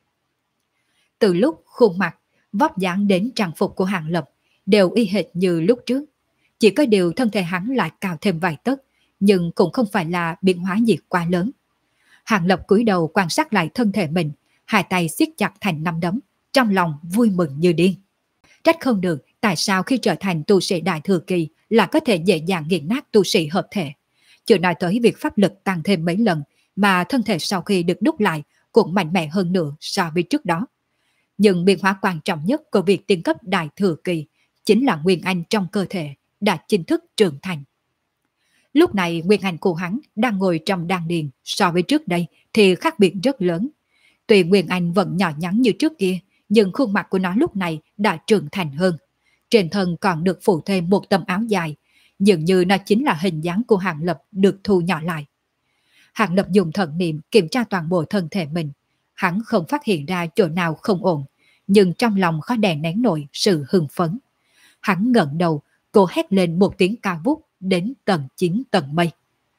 Từ lúc khuôn mặt, vóc dáng đến trang phục của Hàng Lập đều y hệt như lúc trước. Chỉ có điều thân thể hắn lại cao thêm vài tấc, nhưng cũng không phải là biến hóa gì quá lớn. Hàng Lập cúi đầu quan sát lại thân thể mình, hai tay siết chặt thành nắm đấm, trong lòng vui mừng như điên. Trách không được tại sao khi trở thành tu sĩ đại thừa kỳ là có thể dễ dàng nghiền nát tu sĩ hợp thể. Chưa nói tới việc pháp lực tăng thêm mấy lần, mà thân thể sau khi được đúc lại cũng mạnh mẽ hơn nữa so với trước đó. Nhưng biến hóa quan trọng nhất của việc tiến cấp đại thừa kỳ chính là nguyên anh trong cơ thể đã chính thức trưởng thành. Lúc này nguyên anh của hắn đang ngồi trong đan điền, so với trước đây thì khác biệt rất lớn. Tuy nguyên anh vẫn nhỏ nhắn như trước kia, nhưng khuôn mặt của nó lúc này đã trưởng thành hơn. Trên thân còn được phủ thêm một tấm áo dài, dường như nó chính là hình dáng của Hàng Lập được thu nhỏ lại. Hàng Lập dùng thần niệm kiểm tra toàn bộ thân thể mình. Hắn không phát hiện ra chỗ nào không ổn, nhưng trong lòng khó đè nén nổi sự hưng phấn. Hắn ngẩng đầu, cô hét lên một tiếng cao vút đến tầng 9 tầng mây.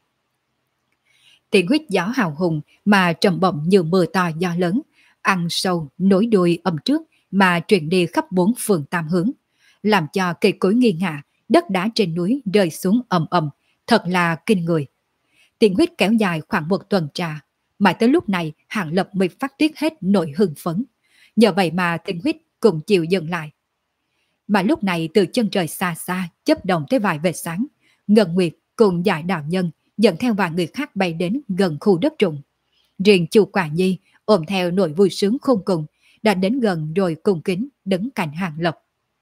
Tiếng huýt gió hào hùng mà trầm bổng như mưa to gió lớn, ăn sâu nối đuôi âm trước mà truyền đi khắp bốn phương tám hướng, làm cho cây cối nghiêng ngả, đất đá trên núi rơi xuống ầm ầm, thật là kinh người. Tiếng huýt kéo dài khoảng một tuần trà, mãi tới lúc này Hàng Lập mới phát tiết hết nỗi hưng phấn. Nhờ vậy mà tiếng huýt cũng chịu dừng lại. Mà lúc này từ chân trời xa xa chớp động tới vài vệt sáng, Ngân Nguyệt cùng Giải Đạo Nhân dẫn theo vài người khác bay đến gần khu đất trũng. Riêng Chu Quả Nhi ôm theo nỗi vui sướng khôn cùng, đã đến gần rồi cung kính đứng cạnh Hàng Lập.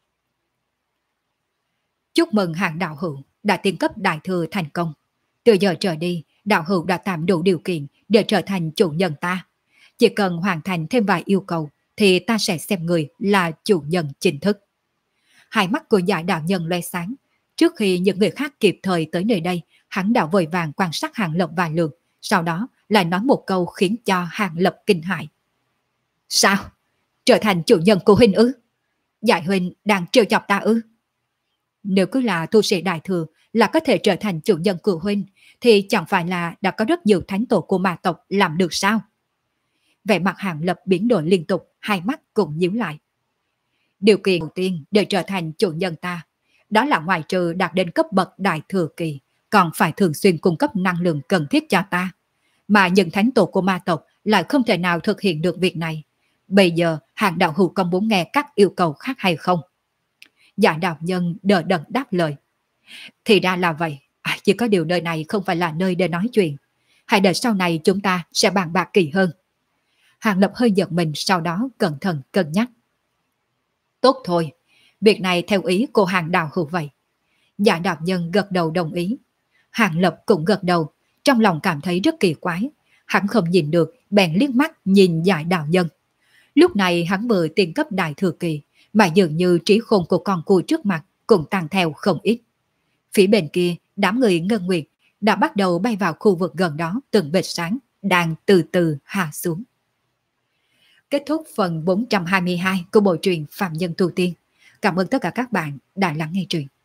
Chúc mừng Hàng đạo hữu đã tiến cấp đại thừa thành công. Từ giờ trở đi, đạo hữu đã tạm đủ điều kiện để trở thành chủ nhân ta. Chỉ cần hoàn thành thêm vài yêu cầu thì ta sẽ xem người là chủ nhân chính thức. Hai mắt của Giải Đạo Nhân loe sáng. Trước khi những người khác kịp thời tới nơi đây, hắn đã vội vàng quan sát Hàng Lập vài lượt, sau đó lại nói một câu khiến cho Hàng Lập kinh hãi. Sao? Trở thành chủ nhân của huynh ư? Giải huynh đang trêu chọc ta ư? Nếu cứ là tu sĩ đại thừa là có thể trở thành chủ nhân của huynh, thì chẳng phải là đã có rất nhiều thánh tổ của ma tộc làm được sao? Vẻ mặt Hàng Lập biến đổi liên tục, hai mắt cũng nhíu lại. Điều kiện đầu tiên để trở thành chủ nhân ta, đó là ngoài trừ đạt đến cấp bậc đại thừa kỳ, còn phải thường xuyên cung cấp năng lượng cần thiết cho ta. Mà những thánh tổ của ma tộc lại không thể nào thực hiện được việc này. Bây giờ Hàng đạo hữu có muốn nghe các yêu cầu khác hay không? Dạ đạo nhân đờ đẫn đáp lời. Thì ra là vậy, chỉ có điều nơi này không phải là nơi để nói chuyện. Hãy đợi sau này chúng ta sẽ bàn bạc kỹ hơn. Hàng Lập hơi giật mình, sau đó cẩn thận cân nhắc. Tốt thôi, việc này theo ý cô Hàng đạo hữu vậy. Dạ đạo nhân gật đầu đồng ý. Hàng Lập cũng gật đầu, trong lòng cảm thấy rất kỳ quái. Hắn không nhìn được, bèn liếc mắt nhìn dạ đạo nhân. Lúc này hắn vừa tiền cấp đại thừa kỳ, mà dường như trí khôn của con cua trước mặt cũng tăng theo không ít. Phía bên kia, đám người Ngân Nguyệt đã bắt đầu bay vào khu vực gần đó, từng vệt sáng đang từ từ hạ xuống. Kết thúc phần 422 của bộ truyện Phạm Nhân Tu Tiên. Cảm ơn tất cả các bạn đã lắng nghe truyện.